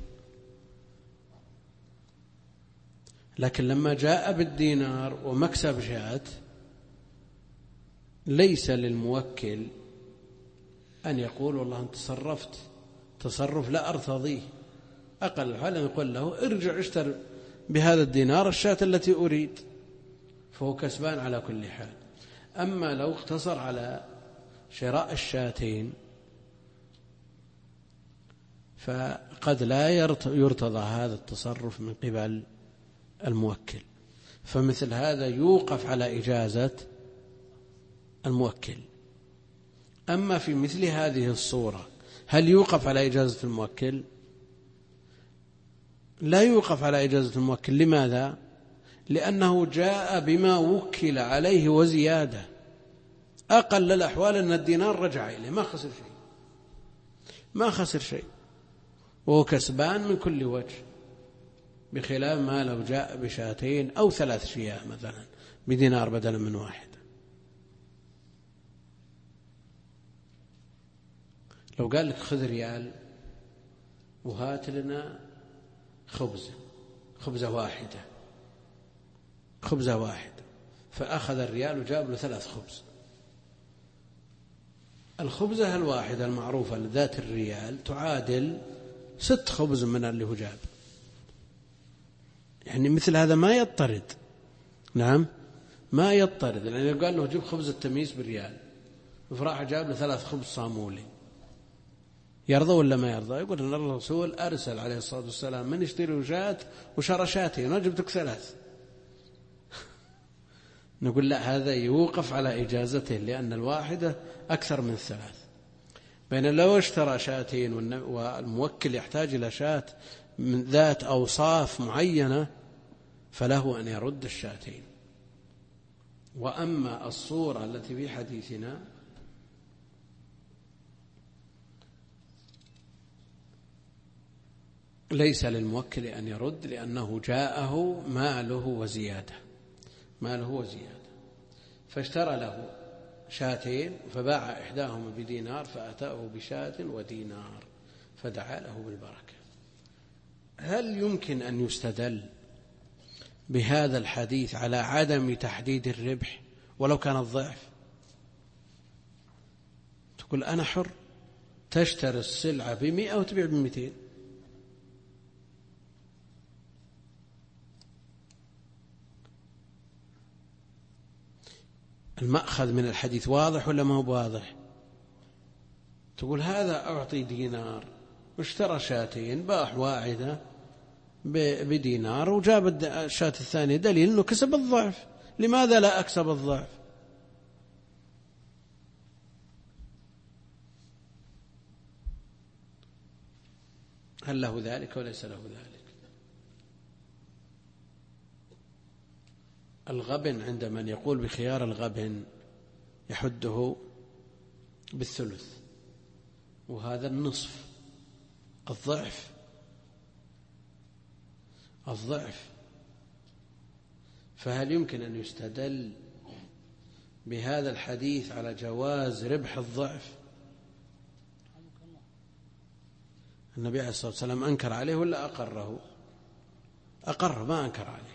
لكن لما جاء بالدينار ومكسب شاة ليس للموكل أن يقول والله أنت تصرفت تصرف لا أرتضيه أقل الحال أن يقول له ارجع اشتر بهذا الدينار الشاة التي أريد، فهو كسبان على كل حال. أما لو اقتصر على شراء الشاتين فقد لا يرتضى هذا التصرف من قبل الموكل، فمثل هذا يوقف على إجازة الموكل. أما في مثل هذه الصورة هل يوقف على إجازة الموكل؟ لا يوقف على إجازة الموكل. لماذا؟ لأنه جاء بما وكل عليه وزيادة. أقل الأحوال أن الدينار رجع إليه، ما خسر شيء، وهو كسبان من كل وجه، بخلاف ما لو جاء بشاتين أو 3 شياه مثلا بدينار بدلا من 1. لو قال لك خذ ريال وهات لنا خبزة واحدة، فأخذ الريال وجاب له 3 خبز. الخبزة الواحدة المعروفة لذات الريال تعادل 6 خبز من اللي هو جاب. يعني مثل هذا ما يضطرد. نعم ما يضطرد. يعني قال له جيب خبز التميس بالريال، فراح جاب له 3 خبز صامولي، يرضى ولا ما يرضى؟ يقول أن الرسول أرسل عليه الصلاة والسلام من يشتري شاة وشرى شاتين وجبتك 3. نقول لا، هذا يوقف على إجازته لأن الواحدة أكثر من 3. بين لو اشترى شاتين والموكل يحتاج إلى شاة من ذات أوصاف معينة فله أن يرد الشاتين. وأما الصورة التي في حديثنا ليس للموكل أن يرد، لأنه جاءه ماله وزيادة، فاشترى له شاتين فباع إحداهما بدينار فأتاه بشاة ودينار فدعا له بالبركة. هل يمكن أن يستدل بهذا الحديث على عدم تحديد الربح ولو كان الضعف؟ تقول أنا حر، تشتري السلعة ب100 وتبيع ب200. المأخذ من الحديث واضح ولا ما هو واضح؟ تقول هذا أعطي دينار واشترى شاتين، باع واحدة بدينار وجاب الشاة الثانية، دليل أنه كسب الضعف. لماذا لا أكسب الضعف؟ هل له ذلك وليس له ذلك؟ الغبن عند من يقول بخيار الغبن يحده بالثلث، وهذا النصف، الضعف. فهل يمكن أن يستدل بهذا الحديث على جواز ربح الضعف؟ النبي عليه الصلاة والسلام أنكر عليه ولا أقره؟ أقر، ما أنكر عليه.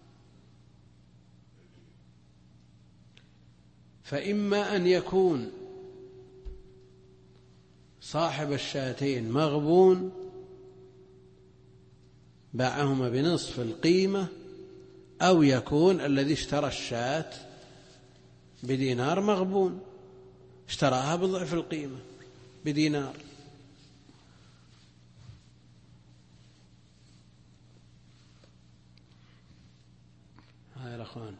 فإما أن يكون صاحب الشاتين مغبون باعهما بنصف القيمة، أو يكون الذي اشترى الشاة بدينار مغبون، اشتراها بضعف القيمة بدينار. هاي الأخوان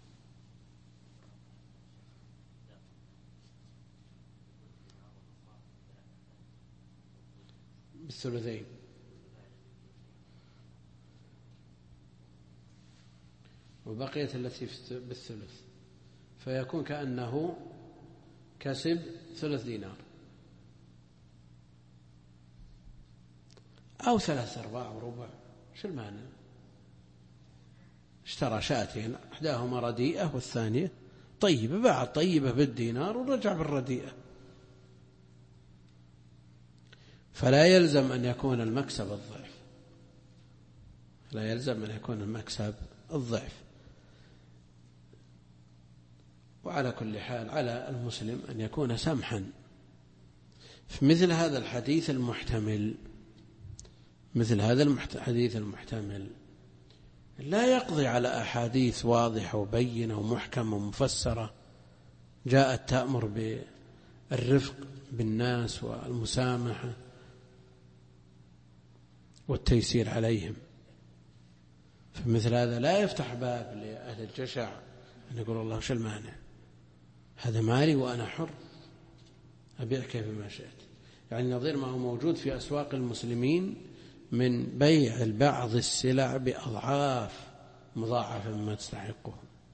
بالثلثين، وبقيت التي بالثلث، فيكون كأنه كسب 3 دينار أو 3/4 وربع. شو المعنى؟ اشترى شاتين، إحداهما رديئة والثانية طيبة، باع الطيبة بالدينار ورجع بالرديئة. فلا يلزم أن يكون المكسب الضعف، لا يلزم أن يكون المكسب الضعف. وعلى كل حال على المسلم أن يكون سمحا في مثل هذا الحديث المحتمل مثل هذا الحديث المحتمل لا يقضي على أحاديث واضحة وبينة ومحكمة ومفسرة جاءت تأمر بالرفق بالناس والمسامحة والتيسير عليهم. فمثل هذا لا يفتح باب لأهل الجشع أن يقول الله وش المانع، هذا مالي وأنا حر أبيع كيفما شئت. يعني نظير ما هو موجود في أسواق المسلمين من بيع بعض السلع بأضعاف مضاعفة مما تستحقه.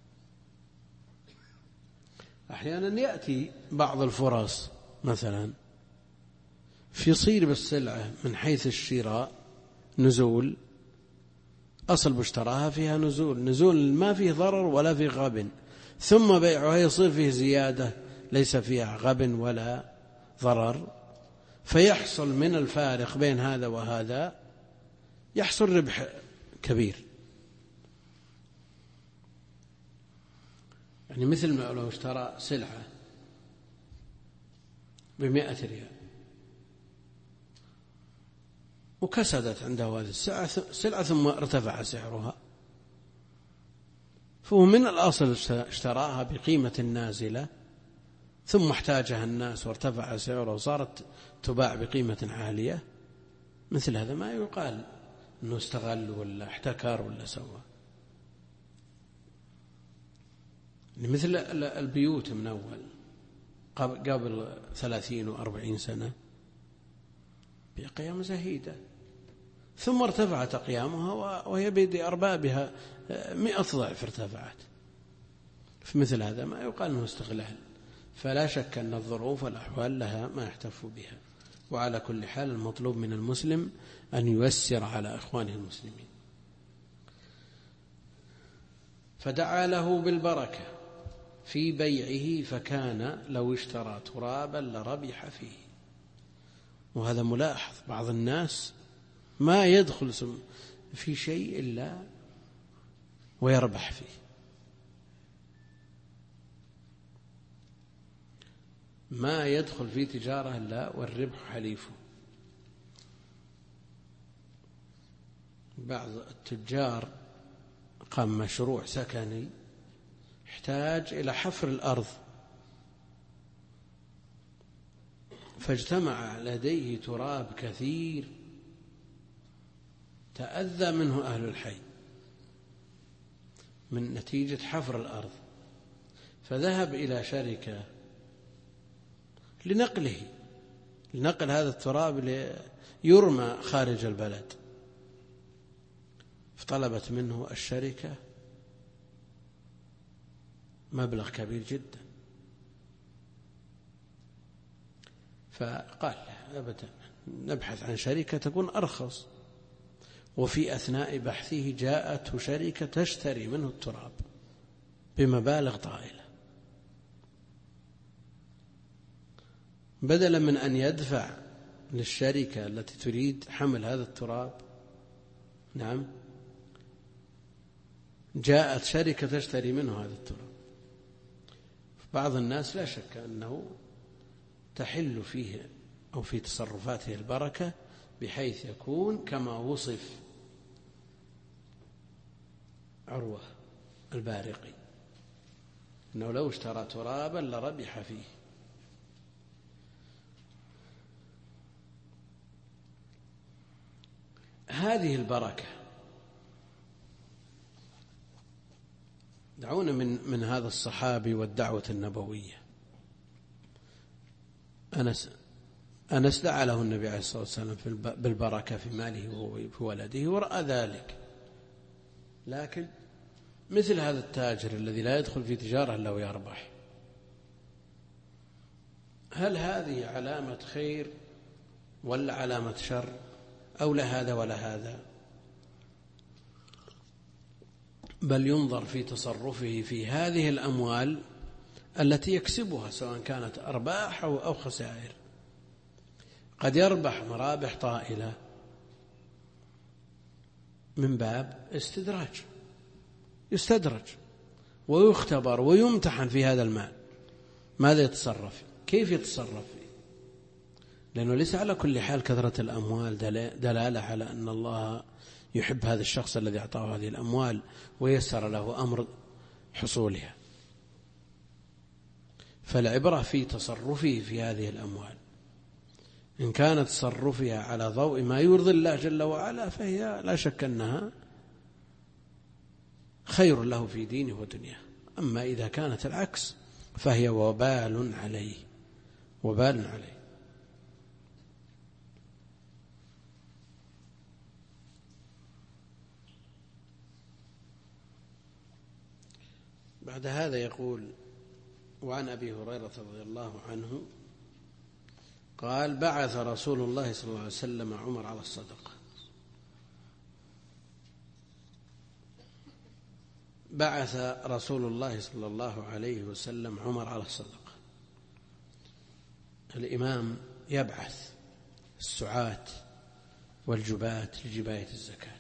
أحيانا يأتي بعض الفرص مثلا في صير بالسلعة من حيث الشراء نزول، أصل باشتراها فيها نزول ما فيه ضرر ولا فيه غبن، ثم بيعها يصير فيه زيادة ليس فيها غبن ولا ضرر، فيحصل من الفارق بين هذا وهذا يحصل ربح كبير. يعني مثل ما لو اشترى سلعة ب100 ريال وكسدت عنده هذه السلعة ثم ارتفع سعرها، فهو من الأصل اشتراها بقيمة نازلة ثم احتاجها الناس وارتفع سعرها وصارت تباع بقيمة عالية. مثل هذا ما يقال أنه استغل ولا احتكر ولا سوى. مثل البيوت من أول قبل 30 و40 سنة بقيام زهيدة، ثم ارتفعت أقيامها وهي بيد أربابها 100 ضعف ارتفعت. في مثل هذا ما يقال أنه استغلال، فلا شك أن الظروف والأحوال لها ما يحتف بها. وعلى كل حال المطلوب من المسلم أن ييسر على إخوانه المسلمين. فدعا له بالبركة في بيعه فكان لو اشترى ترابا لربح فيه. وهذا ملاحظ، بعض الناس ما يدخل في شيء إلا ويربح فيه. ما يدخل في تجارة إلا والربح حليفه. بعض التجار قام مشروع سكني احتاج إلى حفر الأرض، فاجتمع لديه تراب كثير تأذى منه أهل الحي من نتيجة حفر الأرض، فذهب إلى شركة لنقل هذا التراب ليرمى خارج البلد، فطلبت منه الشركة مبلغ كبير جدا، فقال أبدا نبحث عن شركة تكون أرخص. وفي أثناء بحثه جاءته شركة تشتري منه التراب بمبالغ طائلة، بدلا من أن يدفع للشركة التي تريد حمل هذا التراب، نعم، جاءت شركة تشتري منه هذا التراب. بعض الناس لا شك أنه تحل فيه أو في تصرفاته البركة، بحيث يكون كما وصف عروة البارقي أنه لو اشترى ترابا لربح فيه. هذه البركة دعونا من هذا الصحابي والدعوة النبوية. أنس دعا له النبي عليه الصلاة والسلام بالبركة في ماله وفي ولده ورأى ذلك، لكن مثل هذا التاجر الذي لا يدخل في تجارة إلا ويربح، هل هذه علامة خير ولا علامة شر، أو لا هذا ولا هذا؟ بل ينظر في تصرفه في هذه الأموال التي يكسبها، سواء كانت أرباح أو خسائر. قد يربح مرابح طائلة من باب يستدرج ويختبر ويمتحن في هذا المال، ماذا يتصرف، كيف يتصرف فيه. لأنه ليس على كل حال كثرة الأموال دلالة على أن الله يحب هذا الشخص الذي أعطاه هذه الأموال ويسر له أمر حصولها. فالعبرة في تصرفه في هذه الأموال، إن كانت تصرفها على ضوء ما يرضي الله جل وعلا فهي لا شك أنها خير له في دينه ودنياه. أما إذا كانت العكس فهي وبال عليه، وبال عليه. بعد هذا يقول: وعن أبي هريرة رضي الله عنه قال: بعث رسول الله صلى الله عليه وسلم عمر على الصدقة. بعث رسول الله صلى الله عليه وسلم عمر على الصدقة. الإمام يبعث السعاة والجبات لجباية الزكاة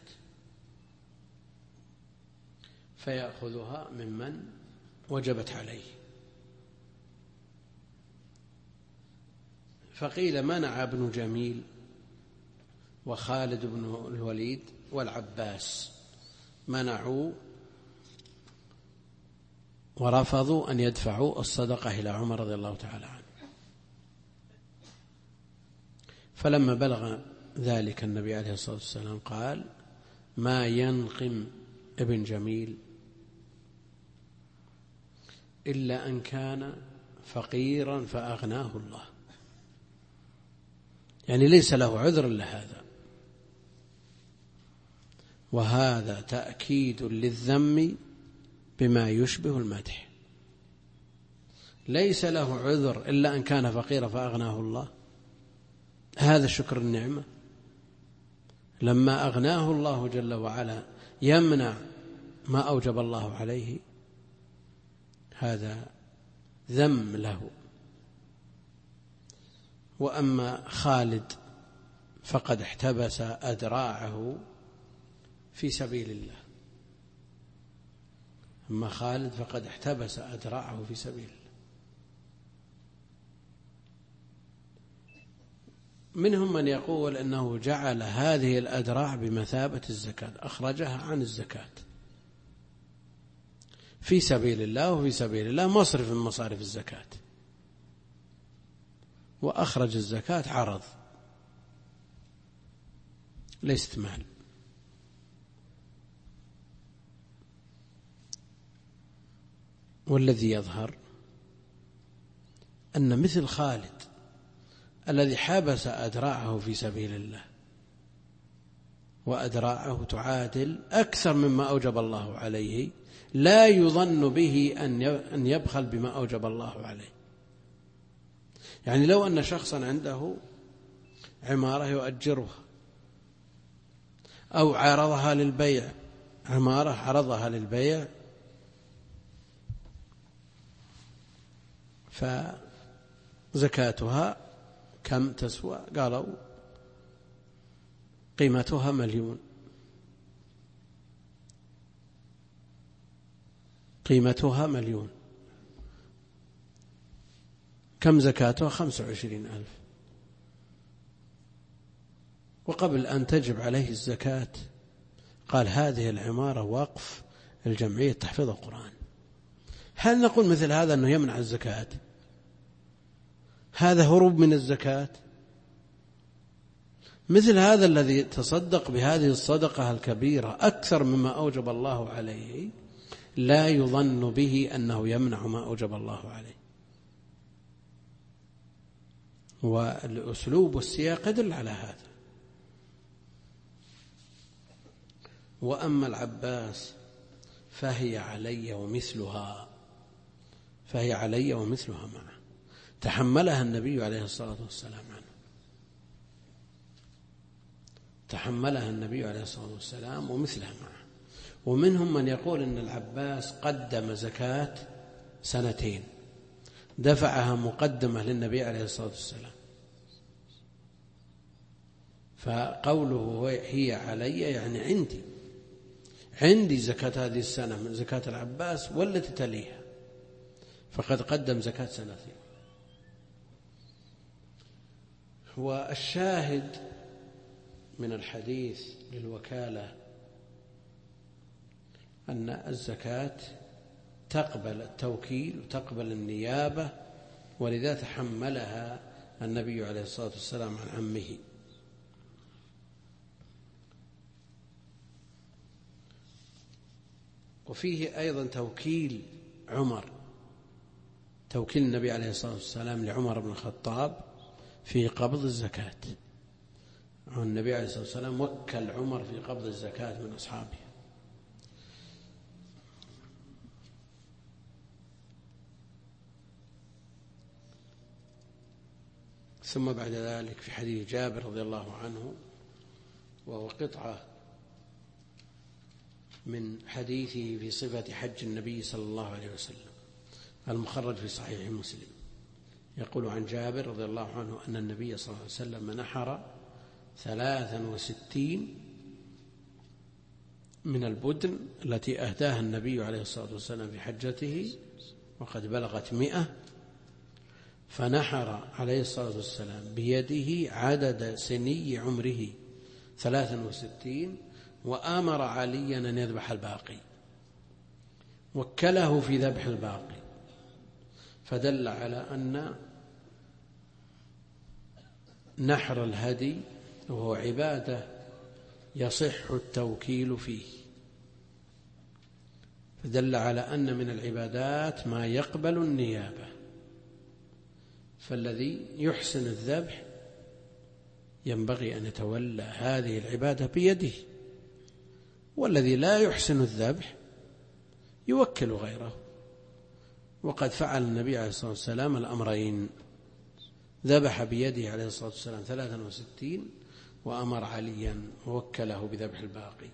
فيأخذها ممن وجبت عليه. فقيل منع ابن جميل وخالد بن الوليد والعباس، منعوا ورفضوا أن يدفعوا الصدقة إلى عمر رضي الله تعالى عنه. فلما بلغ ذلك النبي عليه الصلاة والسلام قال: ما ينقم ابن جميل إلا أن كان فقيرا فأغناه الله. يعني ليس له عذر إلا هذا. وهذا تأكيد للذم بما يشبه المدح. ليس له عذر إلا أن كان فقيرا فأغناه الله. هذا شكر النعمة. لما أغناه الله جل وعلا يمنع ما أوجب الله عليه، هذا ذم له. وأما خالد فقد احتبس أدراعه في سبيل الله. أما خالد فقد احتبس أدراعه في سبيل الله. منهم من يقول أنه جعل هذه الأدراع بمثابة الزكاة، أخرجها عن الزكاة في سبيل الله، وفي سبيل الله مصرف من مصارف الزكاة، وأخرج الزكاة عرض ليست مال. والذي يظهر أن مثل خالد الذي حبس أدراعه في سبيل الله، وأدراعه تعادل أكثر مما أوجب الله عليه، لا يظن به أن يبخل بما أوجب الله عليه. يعني لو أن شخصا عنده عمارة يؤجرها أو عرضها للبيع، عمارة عرضها للبيع، فزكاتها كم تسوى؟ قالوا قيمتها 1,000,000. قيمتها 1,000,000. كم زكاتها؟ 25,000. وقبل أن تجب عليه الزكاة قال هذه العمارة وقف الجمعية تحفيظ القرآن. هل نقول مثل هذا أنه يمنع الزكاة؟ هذا هروب من الزكاة. مثل هذا الذي تصدق بهذه الصدقة الكبيرة أكثر مما أوجب الله عليه، لا يظن به أنه يمنع ما أوجب الله عليه. والأسلوب والسياق يدل على هذا. وأما العباس فهي علي ومثلها، فهي علي ومثلها معه، تحملها النبي عليه الصلاة والسلام عنه، تحملها النبي عليه الصلاة والسلام ومثلها معه. ومنهم من يقول إن العباس قدم زكاة 2 دفعها مقدمة للنبي عليه الصلاة والسلام، فقوله هي علي يعني عندي زكاة هذه السنة من زكاة العباس والتي تليها، فقد قدم زكاة 2. هو الشاهد من الحديث للوكالة أن الزكاة تقبل التوكيل وتقبل النيابة، ولذا تحملها النبي عليه الصلاة والسلام عن عمه. وفيه أيضا توكيل النبي عليه الصلاة والسلام لعمر بن الخطاب في قبض الزكاة. النبي عليه الصلاة والسلام وكل عمر في قبض الزكاة من أصحابه. ثم بعد ذلك في حديث جابر رضي الله عنه، وهو قطعة من حديثه في صفة حج النبي صلى الله عليه وسلم المخرج في صحيح مسلم، يقول عن جابر رضي الله عنه أن النبي صلى الله عليه وسلم نحر 63 من البدن التي أهداها النبي عليه الصلاة والسلام في حجته، وقد بلغت 100، فنحر عليه الصلاة والسلام بيده عدد سني عمره 63، وآمر عليا أن يذبح الباقي، وكله في ذبح الباقي، فدل على أن نحر الهدي وهو عبادة يصح التوكيل فيه، فدل على أن من العبادات ما يقبل النيابة، فالذي يحسن الذبح ينبغي أن يتولى هذه العبادة بيده، والذي لا يحسن الذبح يوكل غيره. وقد فعل النبي عليه الصلاة والسلام الأمرين، ذبح بيده عليه الصلاة والسلام 63 وأمر عليا ووكله بذبح الباقي.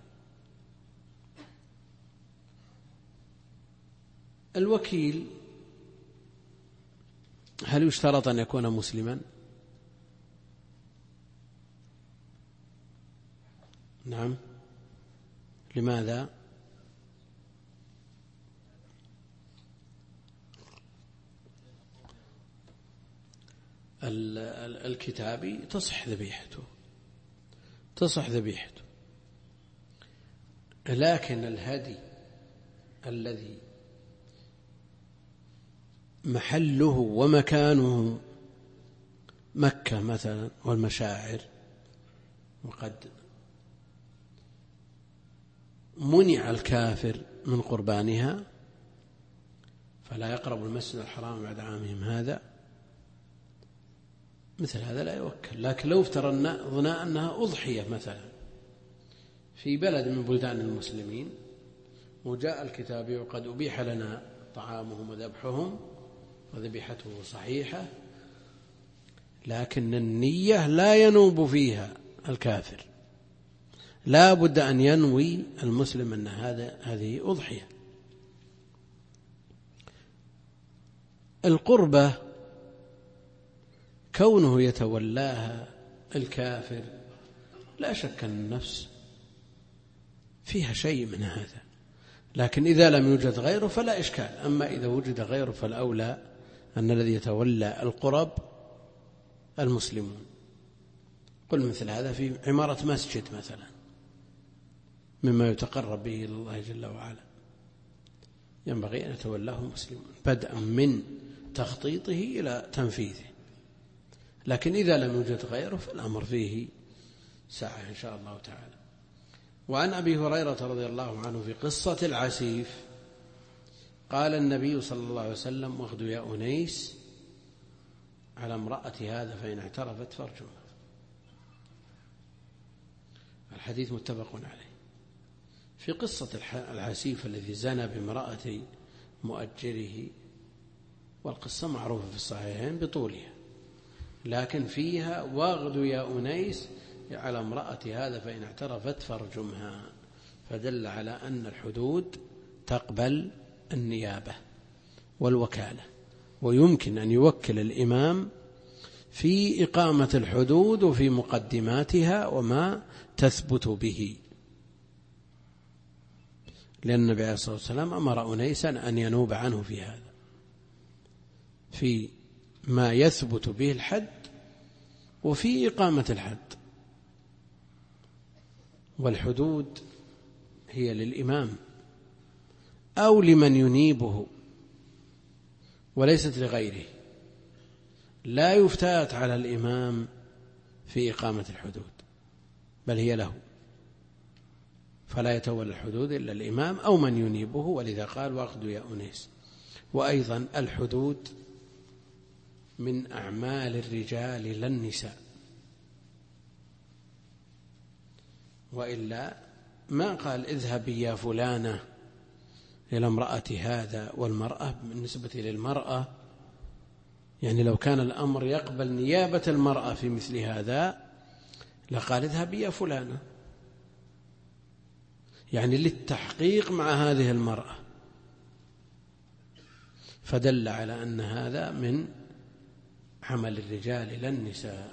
الوكيل هل يشترط أن يكون مسلما؟ نعم. لماذا؟ الكتابي تصح ذبيحته، لكن الهدي الذي محله ومكانه مكة مثلا والمشاعر، وقد منع الكافر من قربانها فلا يقرب المسجد الحرام بعد عامهم هذا، مثل هذا لا يوكل. لكن لو افترضنا أنها أضحية مثلا في بلد من بلدان المسلمين، وجاء الكتابي وقد أبيح لنا طعامهم وذبحهم وذبيحته صحيحة، لكن النية لا ينوب فيها الكافر، لا بد أن ينوي المسلم أن هذه أضحية. القربة كونه يتولاها الكافر لا شك أن النفس فيها شيء من هذا، لكن إذا لم يوجد غيره فلا إشكال. أما إذا وجد غيره فالأولى أن الذي يتولى القرب المسلمون. قل مثل هذا في عمارة مسجد مثلا مما يتقرب به إلى الله جل وعلا، ينبغي أن يتولاه مسلمون بدءا من تخطيطه إلى تنفيذه، لكن إذا لم يوجد غيره فالأمر فيه ساعة إن شاء الله تعالى. وعن أبي هريرة رضي الله عنه في قصة العسيف قال النبي صلى الله عليه وسلم: واغدوا يا أنيس على امرأة هذا فإن اعترفت فارجمها. الحديث متفق عليه. في قصة العسيف الذي زنى بامرأة مؤجره، والقصة معروفة في الصحيحين بطولها، لكن فيها: واغدوا يا أنيس على امرأة هذا فإن اعترفت فارجمها، فدل على أن الحدود تقبل النيابة والوكالة، ويمكن أن يوكل الإمام في إقامة الحدود وفي مقدماتها وما تثبت به، لأن النبي عليه الصلاة والسلام أمر أنيسا أن ينوب عنه في هذا، في ما يثبت به الحد وفي إقامة الحد. والحدود هي للإمام أو لمن ينيبه وليست لغيره، لا يفتات على الإمام في إقامة الحدود، بل هي له، فلا يتولى الحدود إلا الإمام أو من ينيبه، ولذا قال واقضوا يا أنيس. وأيضا الحدود من أعمال الرجال لا النساء، وإلا ما قال اذهبي يا فلانة إلى امرأة هذا، والمرأة بالنسبة للمرأة يعني لو كان الأمر يقبل نيابة المرأة في مثل هذا لقال اذهبي يا فلانة، يعني للتحقيق مع هذه المرأة، فدل على أن هذا من عمل الرجال لا النساء.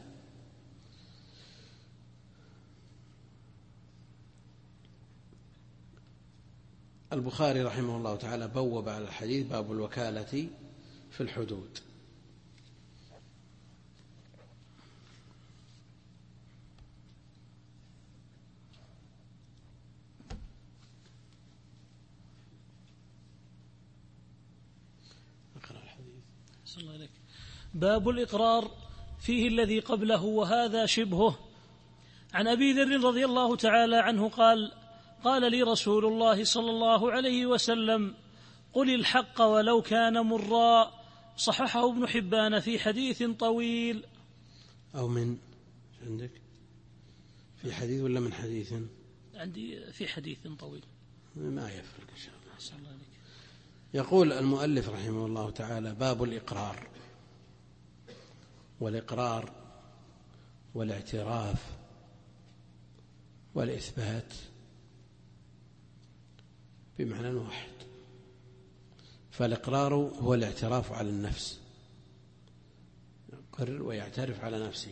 البخاري رحمه الله تعالى بوب على الحديث باب الوكالة في الحدود. صلى الله عليك. باب الإقرار فيه الذي قبله وهذا شبهه. عن أبي ذر رضي الله تعالى عنه قال: قال لي رسول الله صلى الله عليه وسلم: قل الحق ولو كان مرا. صححه ابن حبان في حديث طويل. أو من عندك في حديث ولا من حديث؟ عندي في حديث طويل. ما يفرق إن شاء الله. صلى الله عليك. يقول المؤلف رحمه الله تعالى: باب الإقرار. والإقرار والاعتراف والإثبات بمعنى واحد. فالإقرار هو الاعتراف على النفس، يقر ويعترف على نفسه،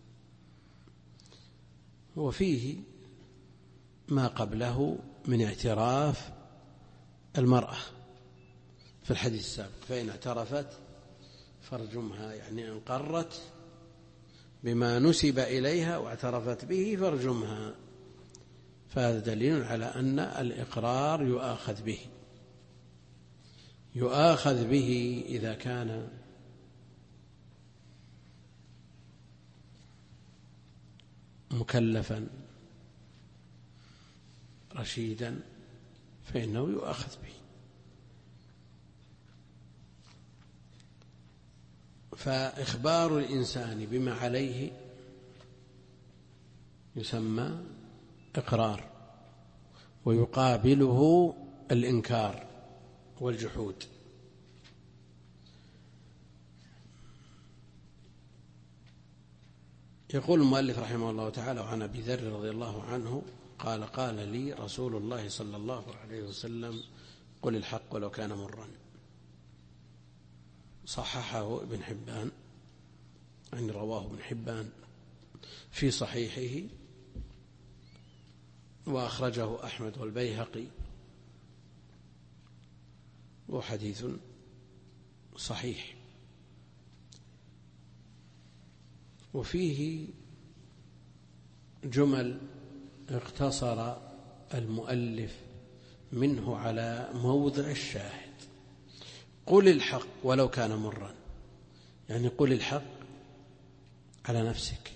وفيه ما قبله من اعتراف المرأة في الحديث السابق: فإن اعترفت فارجمها، يعني إن قرت بما نسب إليها واعترفت به فارجمها. فهذا دليل على أن الإقرار يؤاخذ به إذا كان مكلفا رشيدا فإنه يؤاخذ به. فإخبار الإنسان بما عليه يسمى إقرار، ويقابله الإنكار والجحود. يقول المؤلف رحمه الله تعالى: عن أبي ذر رضي الله عنه قال: قال لي رسول الله صلى الله عليه وسلم: قل الحق ولو كان مرا. صححه ابن حبان، يعني رواه ابن حبان في صحيحه، وأخرجه أحمد والبيهقي، وحديث صحيح. وفيه جمل اقتصر المؤلف منه على موضع الشاهد. قل الحق ولو كان مرا، يعني قل الحق على نفسك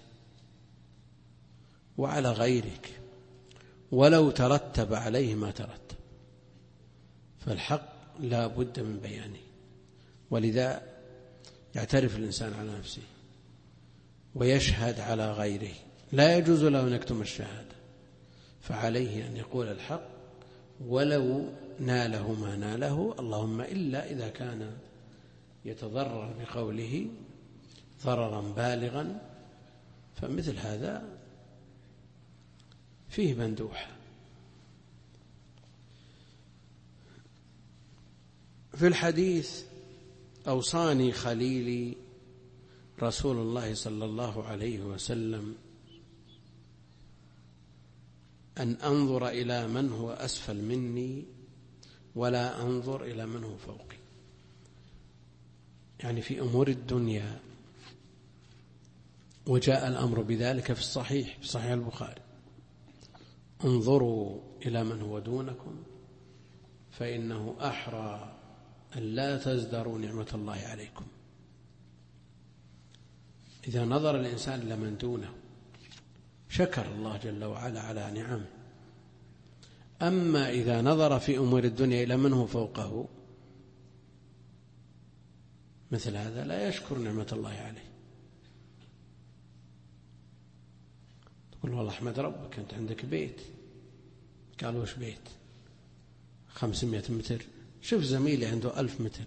وعلى غيرك ولو ترتب عليه ما ترتب، فالحق لا بد من بيانه. ولذا يعترف الإنسان على نفسه ويشهد على غيره، لا يجوز له أن يكتم الشهادة، فعليه أن يقول الحق ولو ناله ما ناله، اللهم إلا إذا كان يتضرر بقوله ضررا بالغا، فمثل هذا فيه مندوحة. في الحديث: أوصاني خليلي رسول الله صلى الله عليه وسلم أن أنظر إلى من هو أسفل مني ولا أنظر إلى من هو فوقي، يعني في أمور الدنيا وجاء الأمر بذلك في الصحيح، في صحيح البخاري: انظروا إلى من هو دونكم فإنه أحرى أن لا تزدروا نعمة الله عليكم. إذا نظر الإنسان إلى من دونه شكر الله جل وعلا على نعمه. أما إذا نظر في أمور الدنيا إلى من هو فوقه مثل هذا لا يشكر نعمة الله عليه. تقول والله أحمد ربك أنت عندك بيت، قالوا وش بيت؟ 500 متر. شوف زميلي عنده 1000 متر.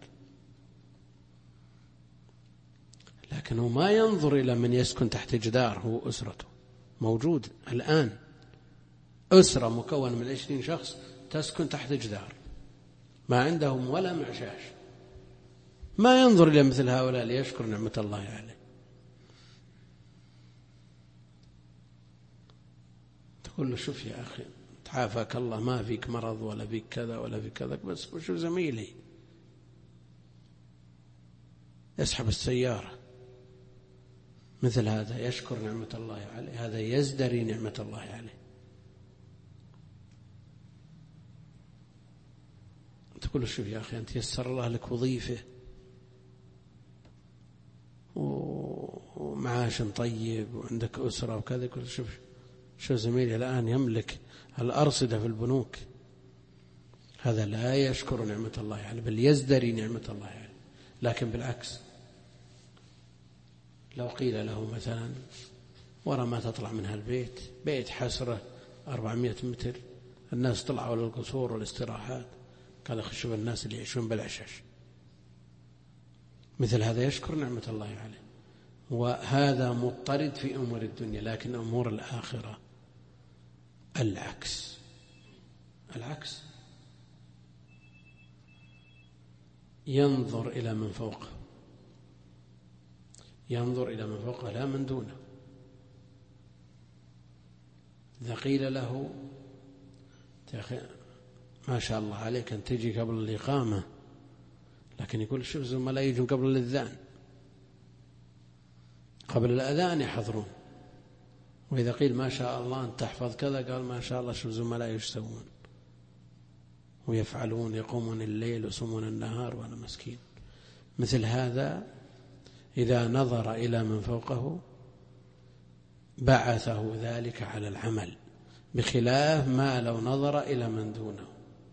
لكنه ما ينظر إلى من يسكن تحت جدار هو أسرته. موجود الآن أسرة مكونة من 20 شخص تسكن تحت جدار، ما عندهم ولا معشاش. ما ينظر إلى مثل هؤلاء ليشكر نعمة الله عليه. تقول له شوف يا أخي تعافاك الله، ما فيك مرض ولا فيك كذا ولا فيك كذا، بس شوف زميلي يسحب السيارة. مثل هذا يشكر نعمة الله عليه، هذا يزدري نعمة الله عليه. تقول له شوف يا أخي أنت يسر الله لك وظيفة ومعاش طيب وعندك أسرة وكذا. يقول شوف زميلي الآن يملك الأرصدة في البنوك. هذا لا يشكر نعمة الله عليه، بل يزدري نعمة الله عليه. لكن بالعكس لو قيل له مثلا ورا ما تطلع من هالبيت بيت حسرة 400 متر، الناس طلعوا للقصور والاستراحات، قال أخي شوف الناس اللي يعيشون بالعشاش. مثل هذا يشكر نعمة الله عليه. وهذا مضطرد في أمور الدنيا. لكن أمور الآخرة العكس. ينظر إلى من فوقه، ينظر إلى من فوقه لا من دونه. إذا قيل له يا أخي ما شاء الله عليك أن تجي قبل الإقامة، لكن يقول شوف زملاء يجون قبل الأذان، قبل الأذان يحضرون. وإذا قيل ما شاء الله أن تحفظ كذا قال ما شاء الله شوف زملاء يسوون ويفعلون، يقومون الليل ويصومون النهار وأنا مسكين. مثل هذا إذا نظر إلى من فوقه بعثه ذلك على العمل، بخلاف ما لو نظر إلى من دونه.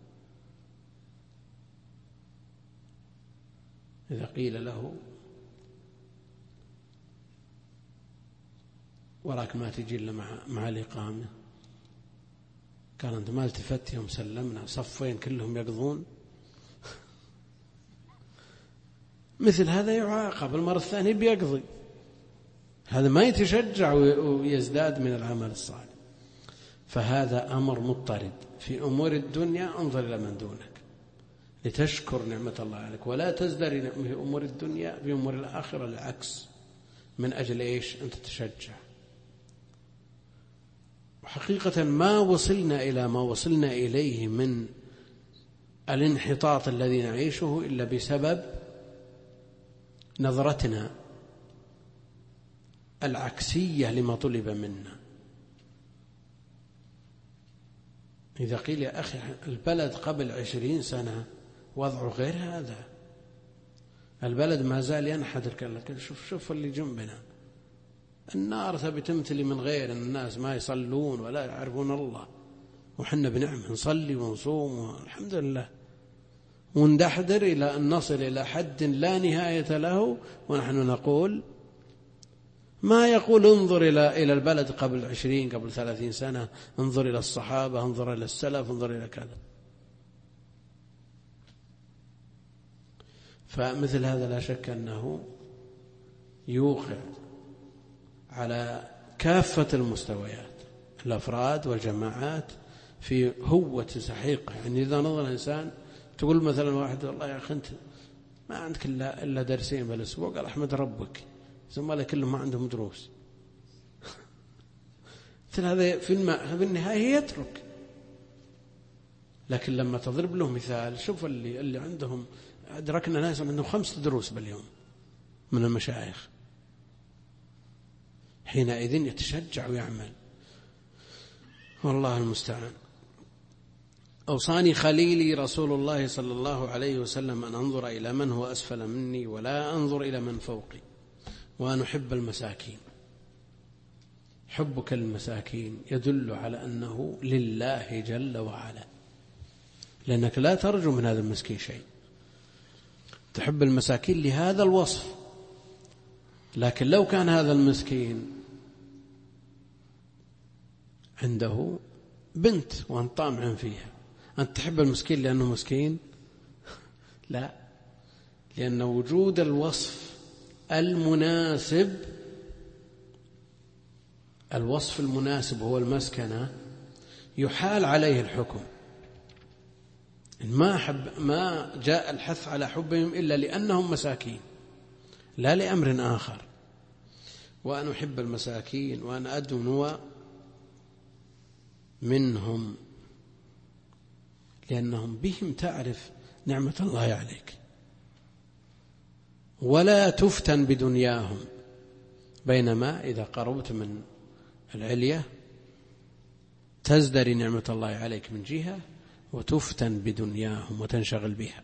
إذا قيل له وراك ما تجي إلا مع الإقامة، قال أنت ما التفت يوم سلمنا صفين كلهم يقضون. مثل هذا يعاقب المرة الثانية بيقضي. هذا ما يتشجع ويزداد من العمل الصالح. فهذا أمر مضطرد. في أمور الدنيا انظر إلى من دونك لتشكر نعمة الله عليك، ولا تزدري في أمور الدنيا. في أمور الآخرة العكس. من أجل إيش؟ أن تتشجع. وحقيقة ما وصلنا إلى ما وصلنا إليه من الانحطاط الذي نعيشه إلا بسبب نظرتنا العكسية لما طلب منا. إذا قيل يا أخي البلد قبل 20 سنة وضعه غير هذا، البلد ما زال ينحدر. لكن شوف اللي جنبنا، النار تبي تمتلي من غير الناس، ما يصلون ولا يعرفون الله، وحنا بنعمة نصلي ونصوم والحمد لله، وندحدر إلى أن نصل إلى حد لا نهاية له. ونحن نقول ما يقول انظر إلى البلد قبل 20 قبل 30 سنة، انظر إلى الصحابة، انظر إلى السلف، انظر إلى كذا. فمثل هذا لا شك أنه يوقع على كافة المستويات، الأفراد والجماعات، في هوة سحيقة. يعني إذا نظر الإنسان تقول مثلا واحد والله يا أخي أنت ما عندك إلا درسين بالأسبوع، قال أحمد ربك زملاء كلهم ما عندهم دروس. مثل هذا في النهاية يترك. لكن لما تضرب له مثال، شوف اللي عندهم، أدركنا ناس عندهم 5 دروس باليوم من المشايخ. حينئذ يتشجع ويعمل، والله المستعان. أوصاني خليلي رسول الله صلى الله عليه وسلم أن أنظر إلى من هو أسفل مني ولا أنظر إلى من فوقي، وأن أحب المساكين. حبك للمساكين يدل على أنه لله جل وعلا، لأنك لا ترجو من هذا المسكين شيء، تحب المساكين لهذا الوصف. لكن لو كان هذا المسكين عنده بنت وأنت طامع فيها، أنت تحب المسكين لأنه مسكين؟ لا، لأن وجود الوصف المناسب، الوصف المناسب هو المسكنة، يحال عليه الحكم. ما جاء الحث على حبهم إلا لأنهم مساكين، لا لأمر آخر. وأن أحب المساكين وأن أدنو منهم، لأنهم بهم تعرف نعمة الله عليك، ولا تفتن بدنياهم. بينما إذا قربت من العلية تزدري نعمة الله عليك من جهة، وتفتن بدنياهم وتنشغل بها.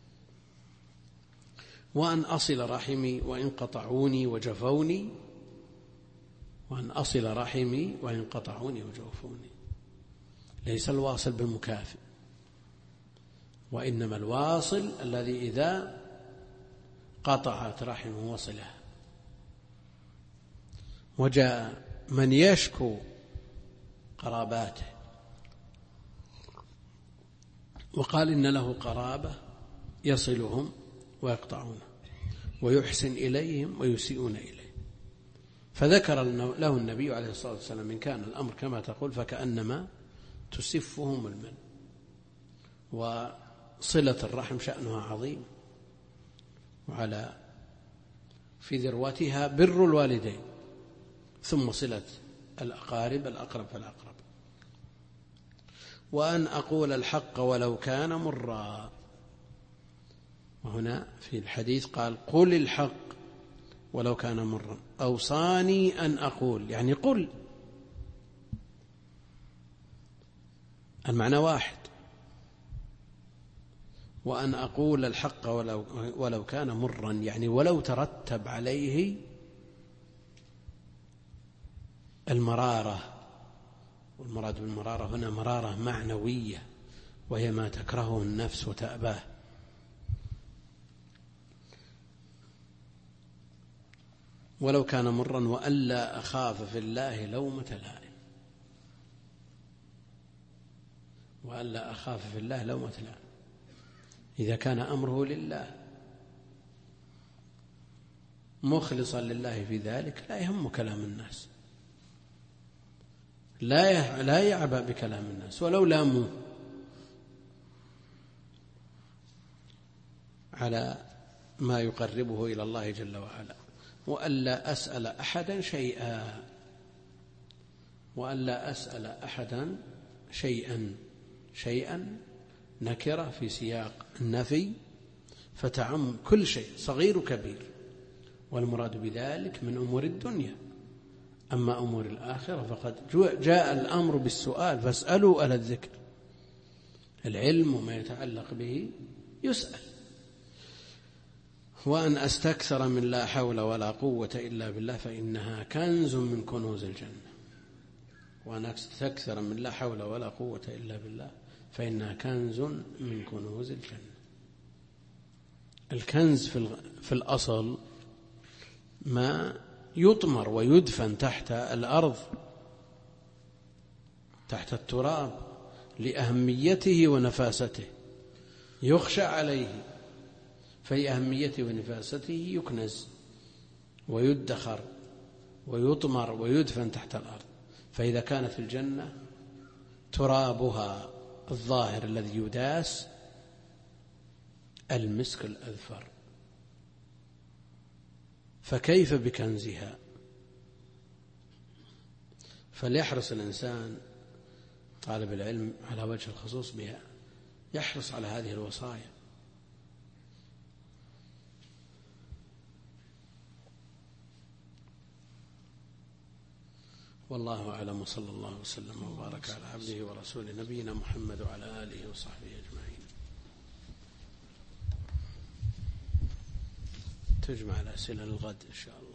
وأن أصل رحمي وإن قطعوني وجفوني، وأن أصل رحمي وإن قطعوني وجفوني. ليس الواصل بالمكافئ، وإنما الواصل الذي إذا قطعت رحمه وصلها. وجاء من يشكو قراباته وقال إن له قرابة يصلهم ويقطعونه، ويحسن إليهم ويسيئون إليه. فذكر له النبي عليه الصلاة والسلام: إن كان الأمر كما تقول فكأنما تسفهم المن. وصلة الرحم شأنها عظيم، وعلى في ذروتها بر الوالدين، ثم صلة الأقارب، الأقرب فالأقرب. وأن أقول الحق ولو كان مرا. وهنا في الحديث قال: قل الحق ولو كان مرا. أوصاني أن أقول، يعني قل، المعنى واحد. وأن أقول الحق ولو كان مرا، يعني ولو ترتب عليه المرارة. والمراد بالمرارة هنا مرارة معنوية، وهي ما تكرهه النفس وتأباه. ولو كان مرا وألا أخاف في الله لومة لائم. وألا أخاف في الله لومة لائم، إذا كان أمره لله مخلصا لله في ذلك لا يهم كلام الناس، لا يعبأ بكلام الناس ولو لاموه على ما يقربه إلى الله جل وعلا. وألا أسأل أحدا شيئا، وألا أسأل أحدا شيئا نكرة في سياق النفي، فتعم كل شيء صغير كبير، والمراد بذلك من أمور الدنيا. أما أمور الآخرة فقد جاء الأمر بالسؤال: فاسألوا أهل الذكر. العلم وما يتعلق به يسأل. وأن أستكثر من لا حول ولا قوة إلا بالله فإنها كنز من كنوز الجنة. وأن أستكثر من لا حول ولا قوة إلا بالله فإنها كنز من كنوز الجنة. الكنز في الأصل ما يطمر ويدفن تحت الأرض، تحت التراب، لأهميته ونفاسته، يخشى عليه، في أهميته ونفاسته يكنز ويدخر ويطمر ويدفن تحت الأرض. فإذا كانت الجنة ترابها الظاهر الذي يداس المسك الأذفر، فكيف بكنزها؟ فليحرص الإنسان طالب العلم على وجه الخصوص بها، يحرص على هذه الوصايا. والله أعلم، وصلى الله وسلم وبارك على عبده ورسوله نبينا محمد وعلى آله وصحبه أجمعين. تجمع الأسئلة للغد إن شاء الله.